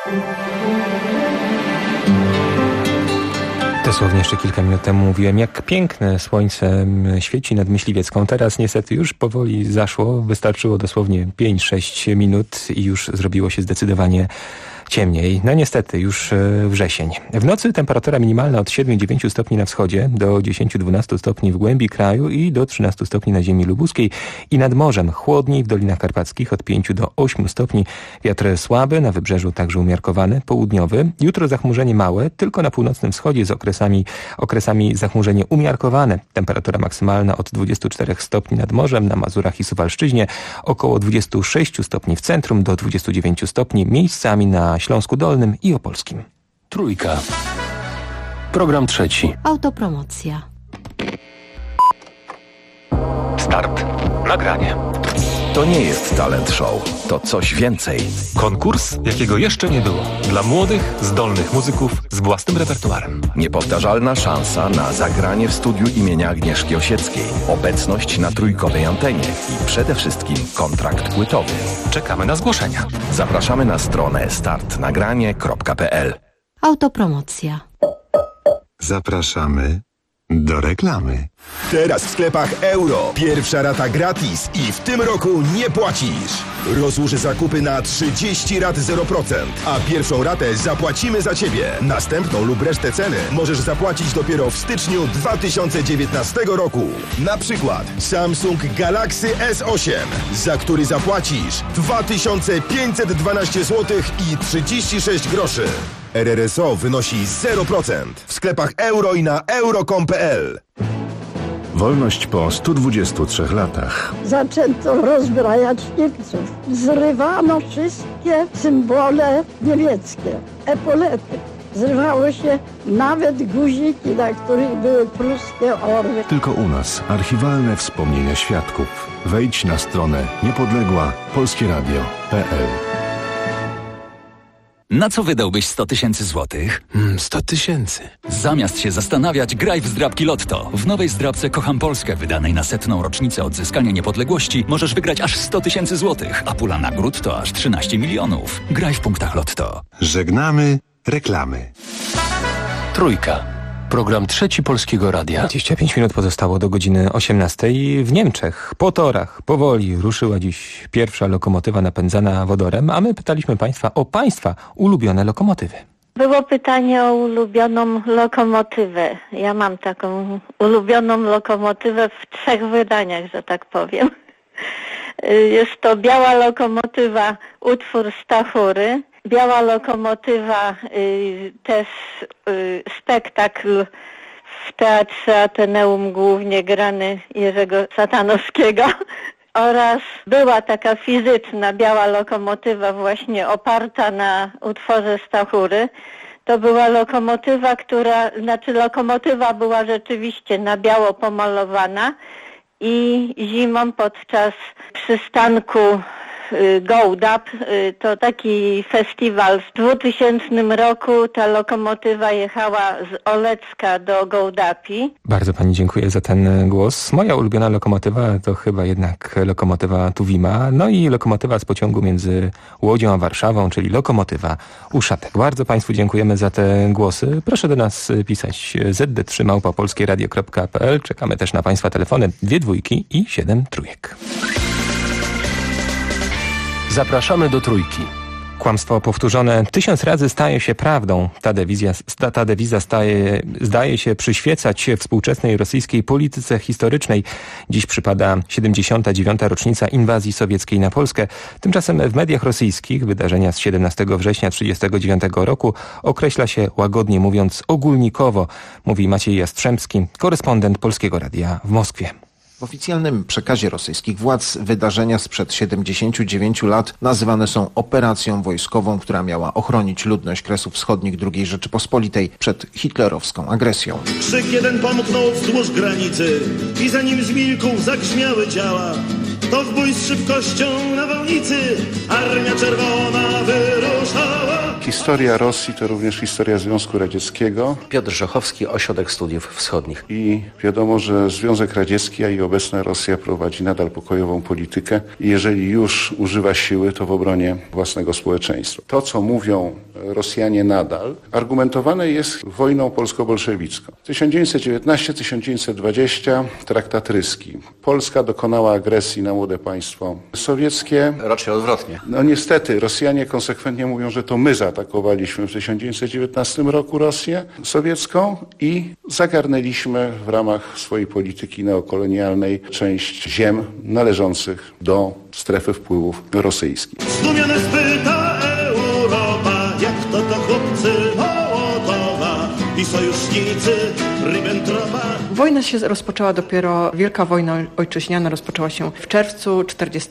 Dosłownie jeszcze kilka minut temu mówiłem, jak piękne słońce świeci nad Myśliwiecką. Teraz niestety już powoli zaszło. Wystarczyło dosłownie 5-6 minut i już zrobiło się zdecydowanie ciemniej. No niestety, już wrzesień. W nocy temperatura minimalna od 7-9 stopni na wschodzie do 10-12 stopni w głębi kraju i do 13 stopni na ziemi lubuskiej i nad morzem. Chłodniej w Dolinach Karpackich od 5 do 8 stopni. Wiatr słaby, na wybrzeżu także umiarkowany, południowy. Jutro zachmurzenie małe, tylko na północnym wschodzie z okresami zachmurzenie umiarkowane. Temperatura maksymalna od 24 stopni nad morzem, na Mazurach i Suwalszczyźnie, około 26 stopni w centrum do 29 stopni, miejscami na Śląsku Dolnym i Opolskim. Trójka. Program trzeci. Autopromocja. Start. Nagranie. To nie jest talent show, to coś więcej. Konkurs, jakiego jeszcze nie było. Dla młodych, zdolnych muzyków z własnym repertuarem. Niepowtarzalna szansa na zagranie w studiu imienia Agnieszki Osieckiej. Obecność na trójkowej antenie i przede wszystkim kontrakt płytowy. Czekamy na zgłoszenia. Zapraszamy na stronę startnagranie.pl. Autopromocja. Zapraszamy do reklamy. Teraz w sklepach Euro. Pierwsza rata gratis i w tym roku nie płacisz. Rozłóż zakupy na 30 rat 0%, a pierwszą ratę zapłacimy za Ciebie. Następną lub resztę ceny możesz zapłacić dopiero w styczniu 2019 roku. Na przykład Samsung Galaxy S8, za który zapłacisz 2512 zł i 36 groszy. RRSO wynosi 0% w sklepach Euro i na euro.com.pl. Wolność po 123 latach. Zaczęto rozbrajać Niemców. Zrywano wszystkie symbole niemieckie, epolety. Zrywało się nawet guziki, na których były pruskie orły. Tylko u nas archiwalne wspomnienia świadków. Wejdź na stronę niepodległa-polskieradio.pl. Na co wydałbyś 100 000 złotych? 100 000. Zamiast się zastanawiać, graj w zdrabki Lotto. W nowej zdrabce Kocham Polskę, wydanej na 100. rocznicę odzyskania niepodległości, możesz wygrać aż 100 000 złotych, a pula nagród to aż 13 milionów. Graj w punktach Lotto. Żegnamy reklamy. Trójka. Program Trzeci Polskiego Radia. 25 minut pozostało do godziny 18. W Niemczech, po torach, powoli ruszyła dziś pierwsza lokomotywa napędzana wodorem, a my pytaliśmy Państwa o Państwa ulubione lokomotywy. Było pytanie o ulubioną lokomotywę. Ja mam taką ulubioną lokomotywę w 3 wydaniach, że tak powiem. Jest to biała lokomotywa, utwór Stachury. Biała lokomotywa, też spektakl w Teatrze Ateneum, głównie grany Jerzego Satanowskiego. Oraz była taka fizyczna biała lokomotywa właśnie oparta na utworze Stachury. To była lokomotywa, lokomotywa była rzeczywiście na biało pomalowana i zimą podczas przystanku Gołdap, to taki festiwal. W 2000 roku ta lokomotywa jechała z Olecka do Gołdapi. Bardzo Pani dziękuję za ten głos. Moja ulubiona lokomotywa to chyba jednak lokomotywa Tuwima, no i lokomotywa z pociągu między Łodzią a Warszawą, czyli lokomotywa Uszatek. Bardzo Państwu dziękujemy za te głosy. Proszę do nas pisać zd3@polskieradio.pl. Czekamy też na Państwa telefony 2 dwójki i 7 trójek. Zapraszamy do Trójki. Kłamstwo powtórzone 1000 razy staje się prawdą. Ta dewiza zdaje się przyświecać współczesnej rosyjskiej polityce historycznej. Dziś przypada 79. rocznica inwazji sowieckiej na Polskę. Tymczasem w mediach rosyjskich wydarzenia z 17 września 1939 roku określa się łagodnie mówiąc ogólnikowo, mówi Maciej Jastrzębski, korespondent Polskiego Radia w Moskwie. W oficjalnym przekazie rosyjskich władz wydarzenia sprzed 79 lat nazywane są operacją wojskową, która miała ochronić ludność Kresów Wschodnich II Rzeczypospolitej przed hitlerowską agresją. Krzyk jeden pomknął wzdłuż granicy i zanim zmilkł zagrzmiały działa. To w bój z szybkością nawałnicy Armia Czerwona wyruszała. Historia Rosji to również historia Związku Radzieckiego. Piotr Żochowski, Ośrodek Studiów Wschodnich. I wiadomo, że Związek Radziecki, a i obecna Rosja prowadzi nadal pokojową politykę i jeżeli już używa siły, to w obronie własnego społeczeństwa. To, co mówią Rosjanie nadal, argumentowane jest wojną polsko-bolszewicką. 1919-1920 traktat ryski. Polska dokonała agresji na młode państwo sowieckie. Raczej odwrotnie. No niestety, Rosjanie konsekwentnie mówią, że to my zaatakowaliśmy w 1919 roku Rosję sowiecką i zagarnęliśmy w ramach swojej polityki neokolonialnej część ziem należących do strefy wpływów rosyjskich. Zdumione spyta Europa, jak to chłopcy Mołotowa i sojusznicy Ribbentropa. Wojna się rozpoczęła dopiero, Wielka Wojna Ojczyźniana rozpoczęła się w czerwcu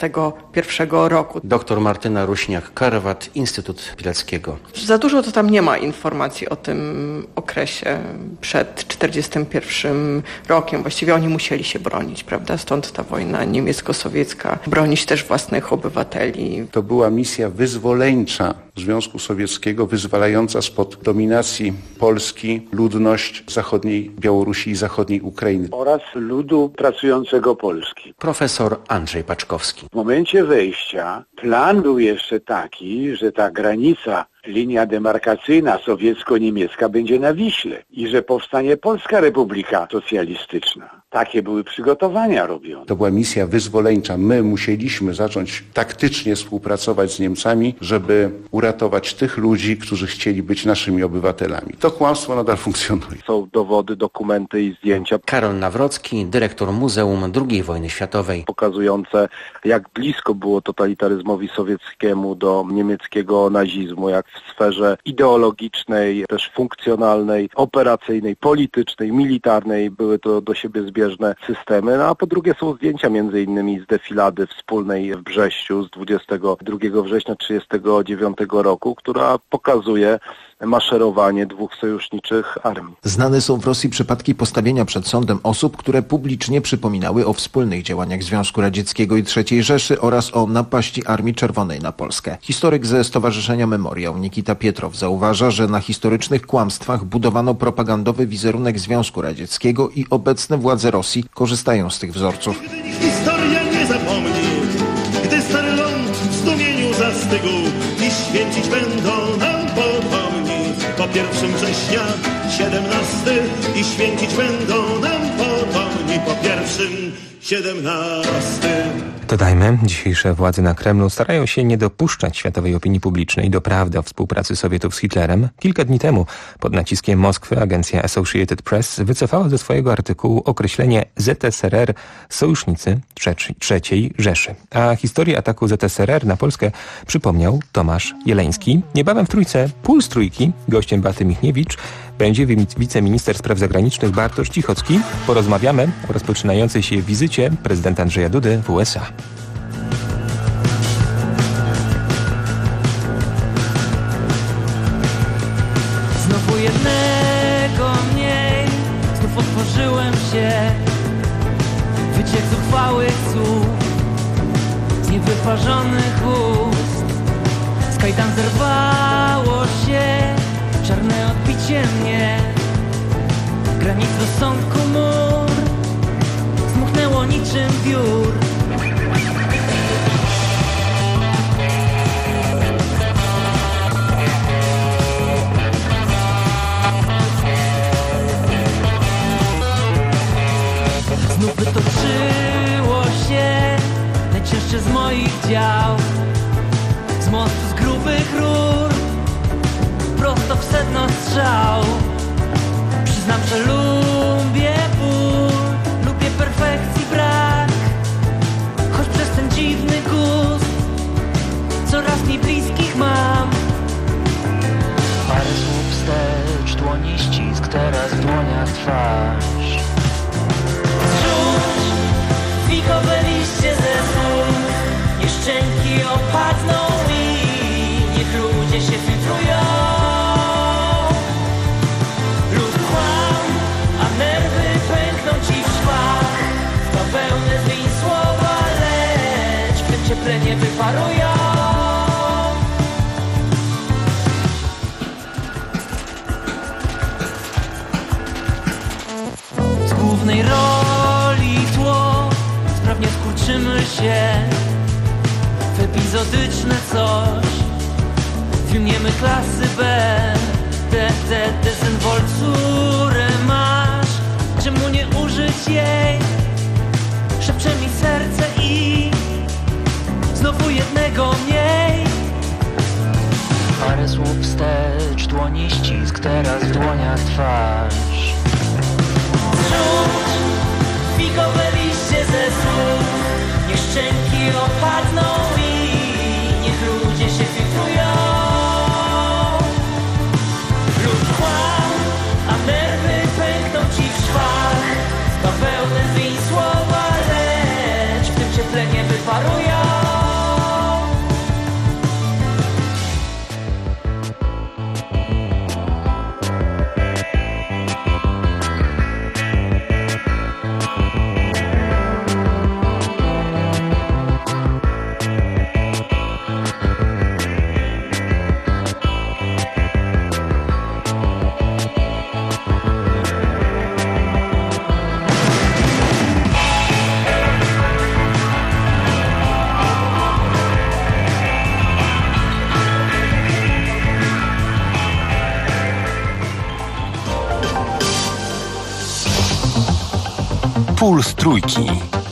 1941 roku. Doktor Martyna Ruśniak-Karwat, Instytut Pileckiego. Za dużo to tam nie ma informacji o tym okresie przed 1941 rokiem. Właściwie oni musieli się bronić, prawda? Stąd ta wojna niemiecko-sowiecka, bronić też własnych obywateli. To była misja wyzwoleńcza Związku Sowieckiego, wyzwalająca spod dominacji Polski ludność zachodniej Białorusi i zachodniej Ukrainy. Oraz ludu pracującego Polski. Profesor Andrzej Paczkowski. W momencie wejścia plan był jeszcze taki, że ta granica, linia demarkacyjna sowiecko-niemiecka będzie na Wiśle i że powstanie Polska Republika Socjalistyczna. Takie były przygotowania robione. To była misja wyzwoleńcza. My musieliśmy zacząć taktycznie współpracować z Niemcami, żeby uratować tych ludzi, którzy chcieli być naszymi obywatelami. To kłamstwo nadal funkcjonuje. Są dowody, dokumenty i zdjęcia. Karol Nawrocki, dyrektor Muzeum II Wojny Światowej. Pokazujące, jak blisko było totalitaryzmowi sowieckiemu do niemieckiego nazizmu, jak w sferze ideologicznej, też funkcjonalnej, operacyjnej, politycznej, militarnej były to do siebie zbieżne systemy. No a po drugie są zdjęcia między innymi z defilady wspólnej w Brześciu z 22 września 1939 roku, która pokazuje maszerowanie dwóch sojuszniczych armii. Znane są w Rosji przypadki postawienia przed sądem osób, które publicznie przypominały o wspólnych działaniach Związku Radzieckiego i III Rzeszy oraz o napaści Armii Czerwonej na Polskę. Historyk ze Stowarzyszenia Memoriał Nikita Pietrow zauważa, że na historycznych kłamstwach budowano propagandowy wizerunek Związku Radzieckiego i obecne władze Rosji korzystają z tych wzorców. Historia nie zapomni, gdy stary ląd w zdumieniu zastygł i święcić będą nam potomni. Po 1 września 17 i święcić będą nam potomni po 1 17. Dodajmy, dzisiejsze władze na Kremlu starają się nie dopuszczać światowej opinii publicznej do prawdy o współpracy Sowietów z Hitlerem. Kilka dni temu pod naciskiem Moskwy agencja Associated Press wycofała ze swojego artykułu określenie ZSRR sojusznicy III Rzeszy. A historię ataku ZSRR na Polskę przypomniał Tomasz Jeleński. Niebawem w Trójce Puls Trójki, gościem Beaty Michniewicz, będzie wiceminister spraw zagranicznych Bartosz Cichocki. Porozmawiamy o rozpoczynającej się wizycie prezydenta Andrzeja Dudy w USA. Znowu jednego mniej, znów otworzyłem się, wyciek zuchwałych słów, z niewyparzonych ust. Z kajdan zerwało się czarne odbicie mnie, granic rozsądku mur zmuchnęło niczym wiór. Znów wytoczyło się najcięższe z moich dział, z mostu z grubych rur prosto w sedno strzał. Przyznam, że lubię ból, lubię perfekcji brak, choć przez ten dziwny gust coraz mniej bliskich mam. Parę słów wstecz, dłoni ścisk, teraz w dłoniach twarz. Zrzuć fikowe liście ze słów, niech szczęki opadną mi, niech ludzie się filtrują. Lud kłam, a nerwy pękną ci w szwach, w bawełnę zmień słowa, lecz w tym cieple nie wyparują. Z głównej roli w tło sprawnie skurczymy się w epizodyczne coś. Filmiemy klasy B, dezynwolturę masz. Czemu nie użyć jej? Szepcze mi serce i znowu jednego mniej. Parę słów wstecz, dłoni ścisk, teraz w dłoniach twarz. Zrzuć fikowe liście ze słów, niech szczęki opadną i niech ludzie się filtrują. Lud kłam, a nerwy pękną ci w szwach, Puls Trójki.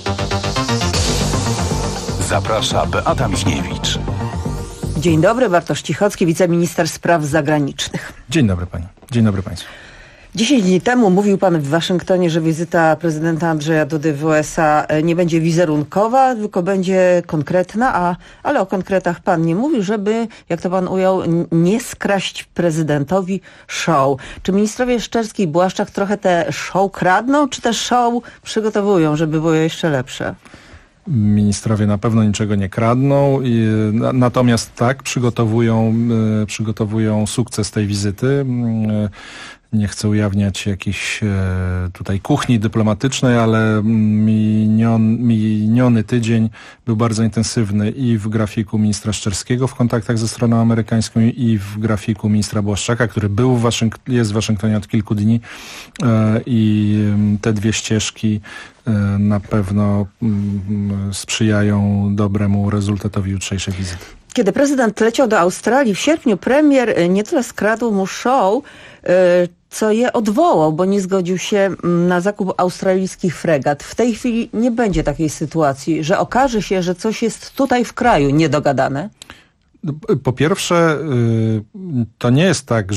Zaprasza Beata Michniewicz. Dzień dobry, Bartosz Cichocki, wiceminister spraw zagranicznych. Dzień dobry pani. Dzień dobry państwu. 10 dni temu mówił pan w Waszyngtonie, że wizyta prezydenta Andrzeja Dudy w USA nie będzie wizerunkowa, tylko będzie konkretna, ale o konkretach pan nie mówił, żeby, jak to pan ujął, nie skraść prezydentowi show. Czy ministrowie Szczerski i Błaszczak trochę te show kradną, czy też show przygotowują, żeby było jeszcze lepsze? Ministrowie na pewno niczego nie kradną, natomiast tak, przygotowują sukces tej wizyty. Nie chcę ujawniać jakiejś tutaj kuchni dyplomatycznej, ale miniony tydzień był bardzo intensywny i w grafiku ministra Szczerskiego w kontaktach ze stroną amerykańską i w grafiku ministra Błaszczaka, który jest w Waszyngtonie od kilku dni i te dwie ścieżki na pewno sprzyjają dobremu rezultatowi jutrzejszej wizyty. Kiedy prezydent leciał do Australii w sierpniu, premier nie tyle skradł mu show, co je odwołał, bo nie zgodził się na zakup australijskich fregat. W tej chwili nie będzie takiej sytuacji, że okaże się, że coś jest tutaj w kraju niedogadane? Po pierwsze, to nie jest tak,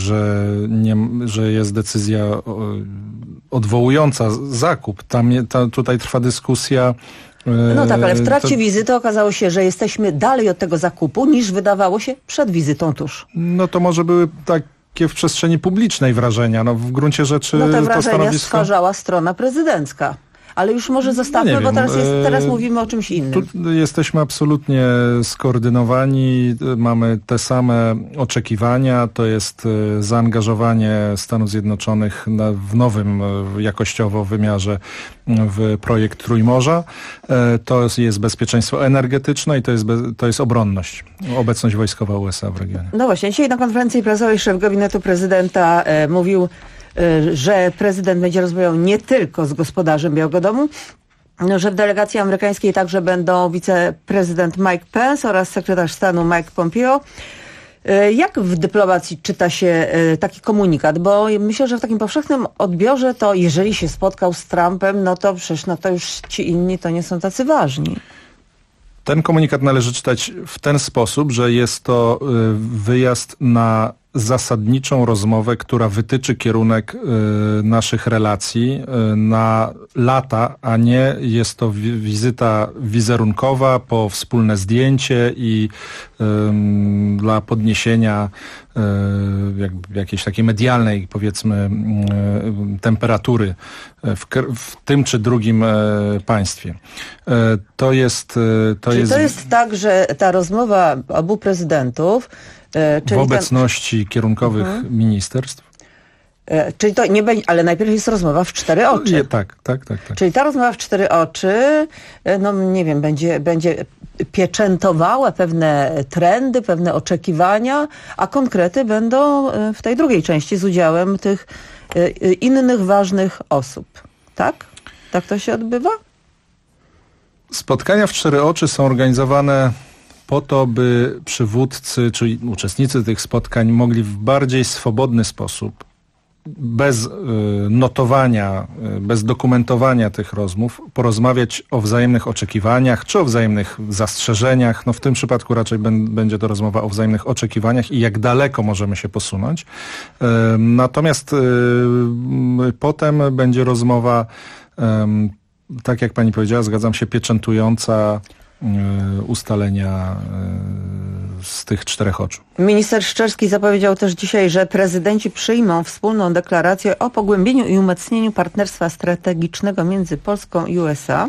że jest decyzja odwołująca zakup. Tutaj trwa dyskusja. No tak, ale w trakcie wizyty okazało się, że jesteśmy dalej od tego zakupu, niż wydawało się przed wizytą tuż. No to może były takie w przestrzeni publicznej wrażenia. No w gruncie rzeczy no te wrażenia stanowisko stwarzała strona prezydencka. Ale już może zostawmy, bo teraz mówimy o czymś innym. Tu jesteśmy absolutnie skoordynowani, mamy te same oczekiwania, to jest zaangażowanie Stanów Zjednoczonych w nowym jakościowo wymiarze w projekt Trójmorza. To jest bezpieczeństwo energetyczne i to jest obronność, obecność wojskowa USA w regionie. No właśnie, dzisiaj na konferencji prasowej szef gabinetu prezydenta mówił, że prezydent będzie rozmawiał nie tylko z gospodarzem Białego Domu, że w delegacji amerykańskiej także będą wiceprezydent Mike Pence oraz sekretarz stanu Mike Pompeo. Jak w dyplomacji czyta się taki komunikat? Bo myślę, że w takim powszechnym odbiorze to jeżeli się spotkał z Trumpem, no to przecież to już ci inni to nie są tacy ważni. Ten komunikat należy czytać w ten sposób, że jest to wyjazd na zasadniczą rozmowę, która wytyczy kierunek naszych relacji na lata, a nie jest to wizyta wizerunkowa po wspólne zdjęcie i dla podniesienia jakiejś takiej medialnej, powiedzmy, temperatury w tym czy drugim państwie. To jest tak, że ta rozmowa obu prezydentów w obecności kierunkowych ministerstw. Czyli to nie będzie, ale najpierw jest rozmowa w 4 oczy. Tak. Czyli ta rozmowa w 4 oczy, no nie wiem, będzie pieczętowała pewne trendy, pewne oczekiwania, a konkrety będą w tej drugiej części z udziałem tych innych ważnych osób. Tak? Tak to się odbywa? Spotkania w 4 oczy są organizowane po to, by przywódcy, czyli uczestnicy tych spotkań mogli w bardziej swobodny sposób, bez notowania, bez dokumentowania tych rozmów, porozmawiać o wzajemnych oczekiwaniach, czy o wzajemnych zastrzeżeniach. No w tym przypadku raczej będzie to rozmowa o wzajemnych oczekiwaniach i jak daleko możemy się posunąć. Natomiast potem będzie rozmowa, tak jak pani powiedziała, zgadzam się, pieczętująca ustalenia z tych 4 oczu. Minister Szczerski zapowiedział też dzisiaj, że prezydenci przyjmą wspólną deklarację o pogłębieniu i umocnieniu partnerstwa strategicznego między Polską i USA.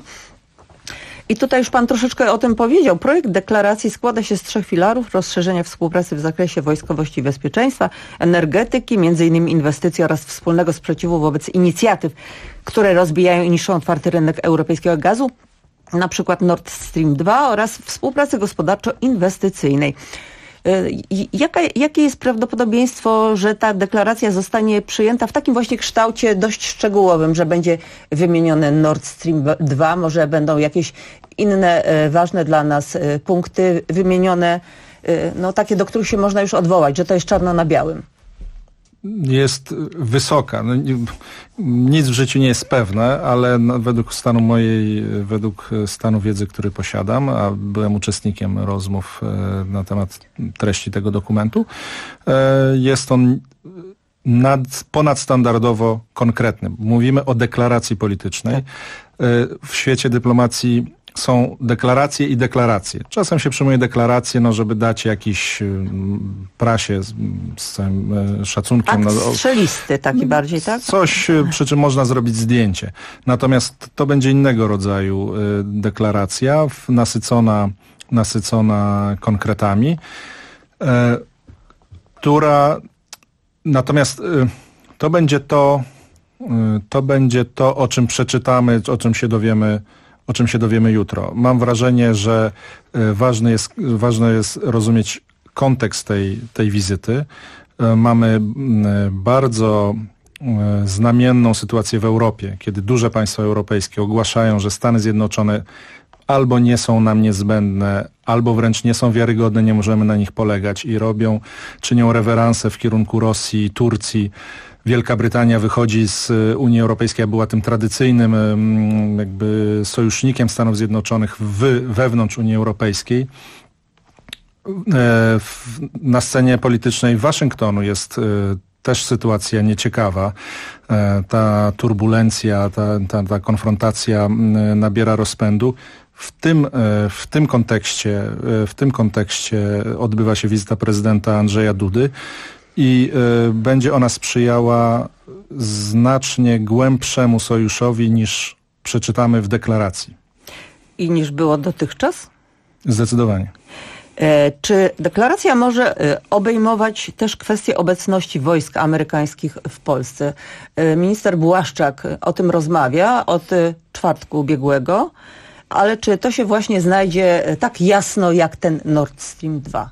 I tutaj już pan troszeczkę o tym powiedział. Projekt deklaracji składa się z 3 filarów: rozszerzenia współpracy w zakresie wojskowości i bezpieczeństwa, energetyki, m.in. inwestycji oraz wspólnego sprzeciwu wobec inicjatyw, które rozbijają i niszczą otwarty rynek europejskiego gazu, na przykład Nord Stream 2, oraz współpracy gospodarczo-inwestycyjnej. Jakie jest prawdopodobieństwo, że ta deklaracja zostanie przyjęta w takim właśnie kształcie dość szczegółowym, że będzie wymieniony Nord Stream 2, może będą jakieś inne ważne dla nas punkty wymienione, no takie, do których się można już odwołać, że to jest czarno na białym? jest wysoka. No, nic w życiu nie jest pewne, ale według stanu wiedzy, który posiadam, a byłem uczestnikiem rozmów na temat treści tego dokumentu, jest on ponadstandardowo konkretny. Mówimy o deklaracji politycznej. W świecie dyplomacji są deklaracje i deklaracje. Czasem się przyjmuje deklaracje, żeby dać jakiś prasie z całym szacunkiem. Akt strzelisty taki bardziej, tak? Coś, przy czym można zrobić zdjęcie. Natomiast to będzie innego rodzaju deklaracja, nasycona konkretami, która natomiast to będzie to, o czym przeczytamy, o czym się dowiemy jutro. Mam wrażenie, że ważne jest rozumieć kontekst tej wizyty. Mamy bardzo znamienną sytuację w Europie, kiedy duże państwa europejskie ogłaszają, że Stany Zjednoczone albo nie są nam niezbędne, albo wręcz nie są wiarygodne, nie możemy na nich polegać i czynią reweranse w kierunku Rosji, Turcji. Wielka Brytania wychodzi z Unii Europejskiej, a była tym tradycyjnym jakby sojusznikiem Stanów Zjednoczonych wewnątrz Unii Europejskiej. Na scenie politycznej Waszyngtonu jest też sytuacja nieciekawa. Ta turbulencja, ta konfrontacja nabiera rozpędu. W tym kontekście odbywa się wizyta prezydenta Andrzeja Dudy i będzie ona sprzyjała znacznie głębszemu sojuszowi niż przeczytamy w deklaracji. I niż było dotychczas? Zdecydowanie. Czy deklaracja może obejmować też kwestię obecności wojsk amerykańskich w Polsce? Minister Błaszczak o tym rozmawia od czwartku ubiegłego, ale czy to się właśnie znajdzie tak jasno jak ten Nord Stream 2?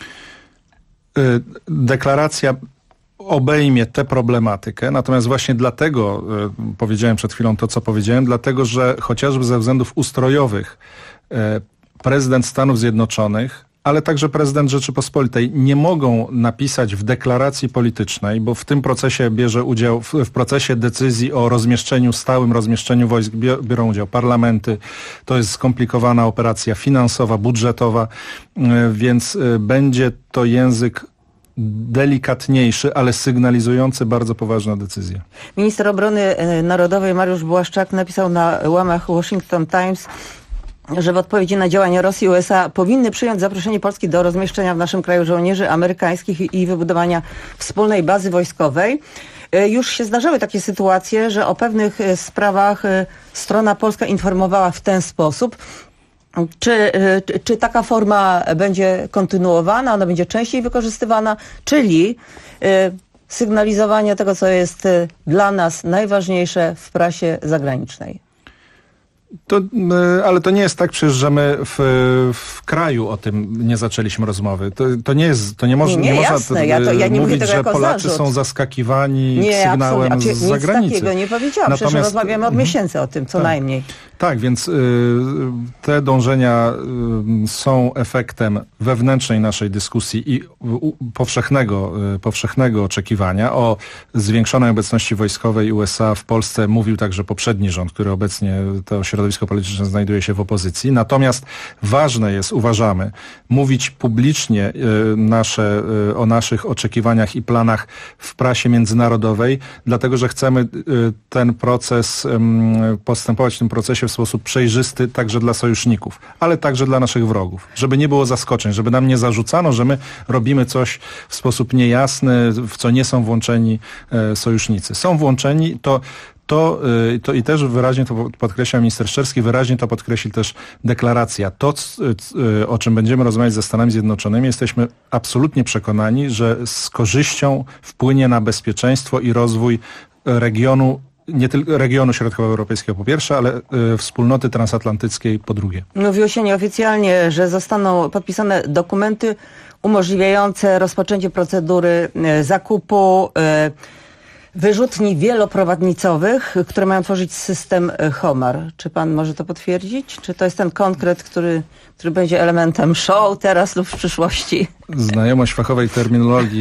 Deklaracja obejmie tę problematykę, natomiast właśnie dlatego powiedziałem przed chwilą to, co powiedziałem, dlatego, że chociażby ze względów ustrojowych prezydent Stanów Zjednoczonych, ale także prezydent Rzeczypospolitej nie mogą napisać w deklaracji politycznej, bo w tym procesie bierze udział, w procesie decyzji o stałym rozmieszczeniu wojsk biorą udział parlamenty. To jest skomplikowana operacja finansowa, budżetowa, więc będzie to język delikatniejszy, ale sygnalizujący bardzo poważne decyzje. Minister Obrony Narodowej Mariusz Błaszczak napisał na łamach Washington Times, że w odpowiedzi na działania Rosji i USA powinny przyjąć zaproszenie Polski do rozmieszczenia w naszym kraju żołnierzy amerykańskich i wybudowania wspólnej bazy wojskowej. Już się zdarzały takie sytuacje, że o pewnych sprawach strona polska informowała w ten sposób. Czy taka forma będzie kontynuowana, ona będzie częściej wykorzystywana, czyli sygnalizowanie tego, co jest dla nas najważniejsze w prasie zagranicznej? Ale to nie jest tak przecież, że my w kraju o tym nie zaczęliśmy rozmowy. To nie można mówić, że Polacy są zaskakiwani sygnałem z zagranicy. Nic takiego nie powiedziałam. Przecież rozmawiamy od miesięcy o tym, co najmniej. Tak, więc te dążenia są efektem wewnętrznej naszej dyskusji i powszechnego oczekiwania o zwiększonej obecności wojskowej USA w Polsce. Mówił także poprzedni rząd, który obecnie to środowisko polityczne znajduje się w opozycji. Natomiast ważne jest, uważamy, mówić publicznie o naszych oczekiwaniach i planach w prasie międzynarodowej, dlatego że chcemy postępować w tym procesie w sposób przejrzysty także dla sojuszników, ale także dla naszych wrogów. Żeby nie było zaskoczeń, żeby nam nie zarzucano, że my robimy coś w sposób niejasny, w co nie są włączeni sojusznicy. Są włączeni, to i też wyraźnie to podkreśla minister Szczerski, wyraźnie to podkreśli też deklaracja. To, o czym będziemy rozmawiać ze Stanami Zjednoczonymi, jesteśmy absolutnie przekonani, że z korzyścią wpłynie na bezpieczeństwo i rozwój regionu, nie tylko regionu środkowoeuropejskiego po pierwsze, ale wspólnoty transatlantyckiej po drugie. Mówiło się nieoficjalnie, że zostaną podpisane dokumenty umożliwiające rozpoczęcie procedury zakupu wyrzutni wieloprowadnicowych, które mają tworzyć system HOMAR. Czy pan może to potwierdzić? Czy to jest ten konkret, który będzie elementem show teraz lub w przyszłości? Znajomość fachowej terminologii.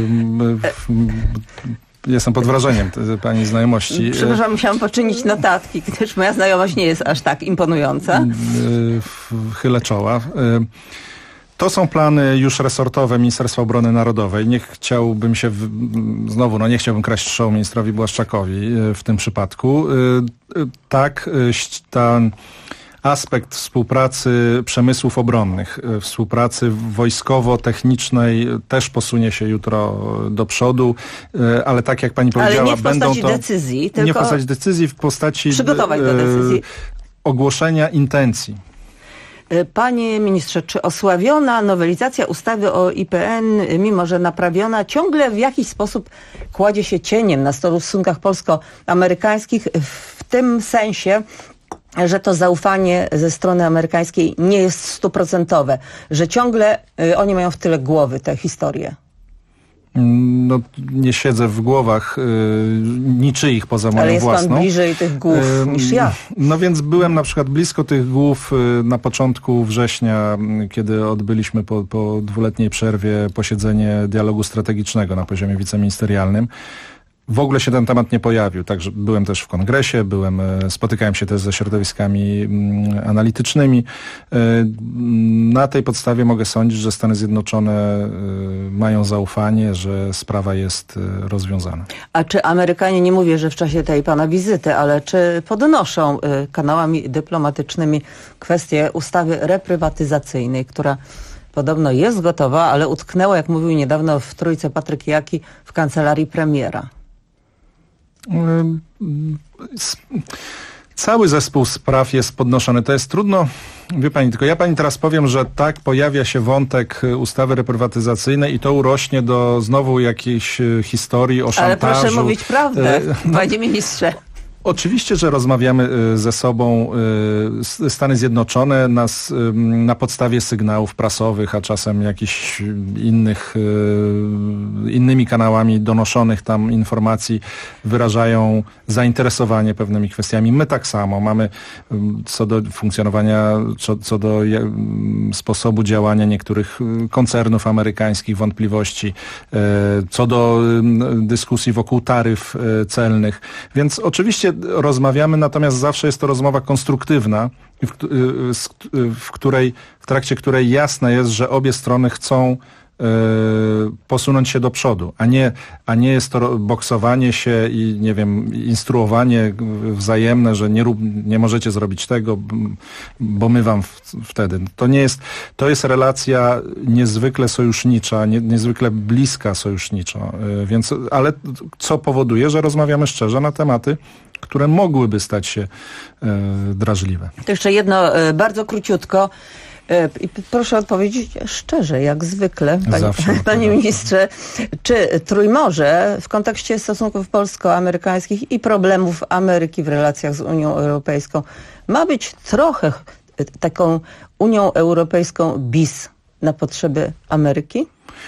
Jestem pod wrażeniem pani znajomości. Przepraszam, musiałam poczynić notatki, gdyż moja znajomość nie jest aż tak imponująca. Chylę czoła. To są plany już resortowe Ministerstwa Obrony Narodowej. Nie chciałbym się, nie chciałbym kraść show ministrowi Błaszczakowi w tym przypadku. Tak, ten aspekt współpracy przemysłów obronnych, współpracy wojskowo-technicznej też posunie się jutro do przodu, ale tak jak pani powiedziała, ale nie w postaci decyzji, tylko nie w postaci decyzji, w postaci przygotować do decyzji. Ogłoszenia intencji. Panie ministrze, czy osławiona nowelizacja ustawy o IPN, mimo że naprawiona, ciągle w jakiś sposób kładzie się cieniem na stosunkach polsko-amerykańskich w tym sensie, że to zaufanie ze strony amerykańskiej nie jest 100%, że ciągle oni mają w tyle głowy tę historię? No, nie siedzę w głowach niczyich poza moją własną. Ale jest pan bliżej tych głów niż ja. No więc byłem na przykład blisko tych głów na początku września, kiedy odbyliśmy po dwuletniej przerwie posiedzenie dialogu strategicznego na poziomie wiceministerialnym. W ogóle się ten temat nie pojawił, także byłem też w kongresie, spotykałem się też ze środowiskami analitycznymi. Na tej podstawie mogę sądzić, że Stany Zjednoczone mają zaufanie, że sprawa jest rozwiązana. A czy Amerykanie, nie mówię, że w czasie tej pana wizyty, ale czy podnoszą kanałami dyplomatycznymi kwestię ustawy reprywatyzacyjnej, która podobno jest gotowa, ale utknęła, jak mówił niedawno w Trójce Patryk Jaki, w kancelarii premiera? Cały zespół spraw jest podnoszony. To jest trudno, wie pani, tylko ja pani teraz powiem, że tak, pojawia się wątek ustawy reprywatyzacyjnej i to urośnie do znowu jakiejś historii o szantażu. Ale proszę mówić prawdę, panie ministrze. Oczywiście, że rozmawiamy ze sobą, Stany Zjednoczone na podstawie sygnałów prasowych, a czasem jakichś innymi kanałami donoszonych tam informacji wyrażają zainteresowanie pewnymi kwestiami. My tak samo mamy co do funkcjonowania, co do sposobu działania niektórych koncernów amerykańskich wątpliwości, co do dyskusji wokół taryf celnych. Więc oczywiście rozmawiamy, natomiast zawsze jest to rozmowa konstruktywna, w trakcie której jasne jest, że obie strony chcą posunąć się do przodu, a nie jest to boksowanie się i nie wiem, instruowanie wzajemne, że nie możecie zrobić tego, bo my wam wtedy. To jest relacja niezwykle sojusznicza, niezwykle bliska sojuszniczo, więc, ale co powoduje, że rozmawiamy szczerze na tematy, które mogłyby stać się drażliwe. To jeszcze jedno, bardzo króciutko. I proszę odpowiedzieć szczerze, jak zwykle, panie ministrze, czy Trójmorze w kontekście stosunków polsko-amerykańskich i problemów Ameryki w relacjach z Unią Europejską ma być trochę taką Unią Europejską bis na potrzeby Ameryki?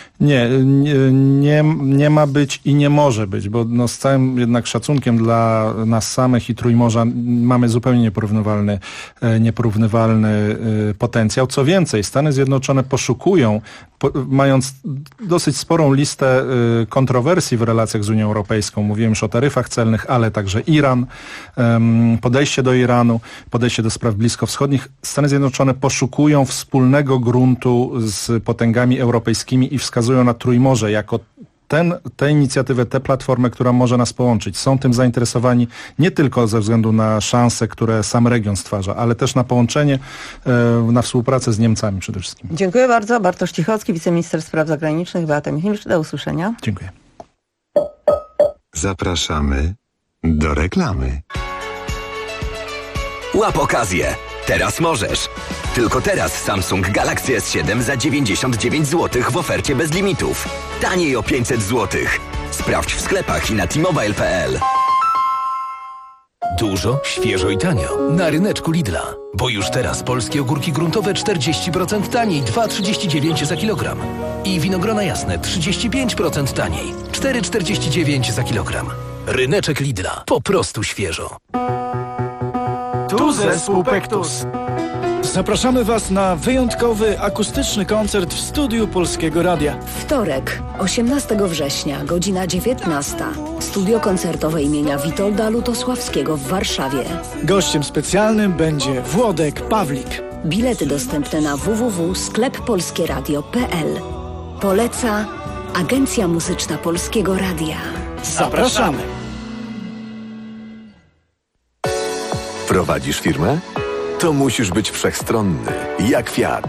Nie ma być i nie może być, bo z całym jednak szacunkiem dla nas samych i Trójmorza mamy zupełnie nieporównywalny potencjał. Co więcej, Stany Zjednoczone poszukują, mając dosyć sporą listę kontrowersji w relacjach z Unią Europejską, mówiłem już o taryfach celnych, ale także Iran, podejście do Iranu, podejście do spraw bliskowschodnich. Stany Zjednoczone poszukują wspólnego gruntu z potęgami europejskimi i wskazują na Trójmorze jako tę inicjatywę, tę platformę, która może nas połączyć. Są tym zainteresowani nie tylko ze względu na szanse, które sam region stwarza, ale też na połączenie, na współpracę z Niemcami przede wszystkim. Dziękuję bardzo. Bartosz Cichocki, wiceminister spraw zagranicznych, Beata Michniewicz. Do usłyszenia. Dziękuję. Zapraszamy do reklamy. Łap okazję. Teraz możesz. Tylko teraz Samsung Galaxy S7 za 99 zł w ofercie bez limitów. Taniej o 500 zł. Sprawdź w sklepach i na t-mobile.pl. Dużo, świeżo i tanio. Na ryneczku Lidla. Bo już teraz polskie ogórki gruntowe 40% taniej, 2,39 za kilogram. I winogrona jasne 35% taniej, 4,49 za kilogram. Ryneczek Lidla. Po prostu świeżo. Tu zespół Pektus. Zapraszamy Was na wyjątkowy akustyczny koncert w studiu Polskiego Radia. Wtorek, 18 września, godzina 19. Studio koncertowe imienia Witolda Lutosławskiego w Warszawie. Gościem specjalnym będzie Włodek Pawlik. Bilety dostępne na www.skleppolskieradio.pl. Poleca Agencja Muzyczna Polskiego Radia. Zapraszamy! Prowadzisz firmę? To musisz być wszechstronny, jak Fiat.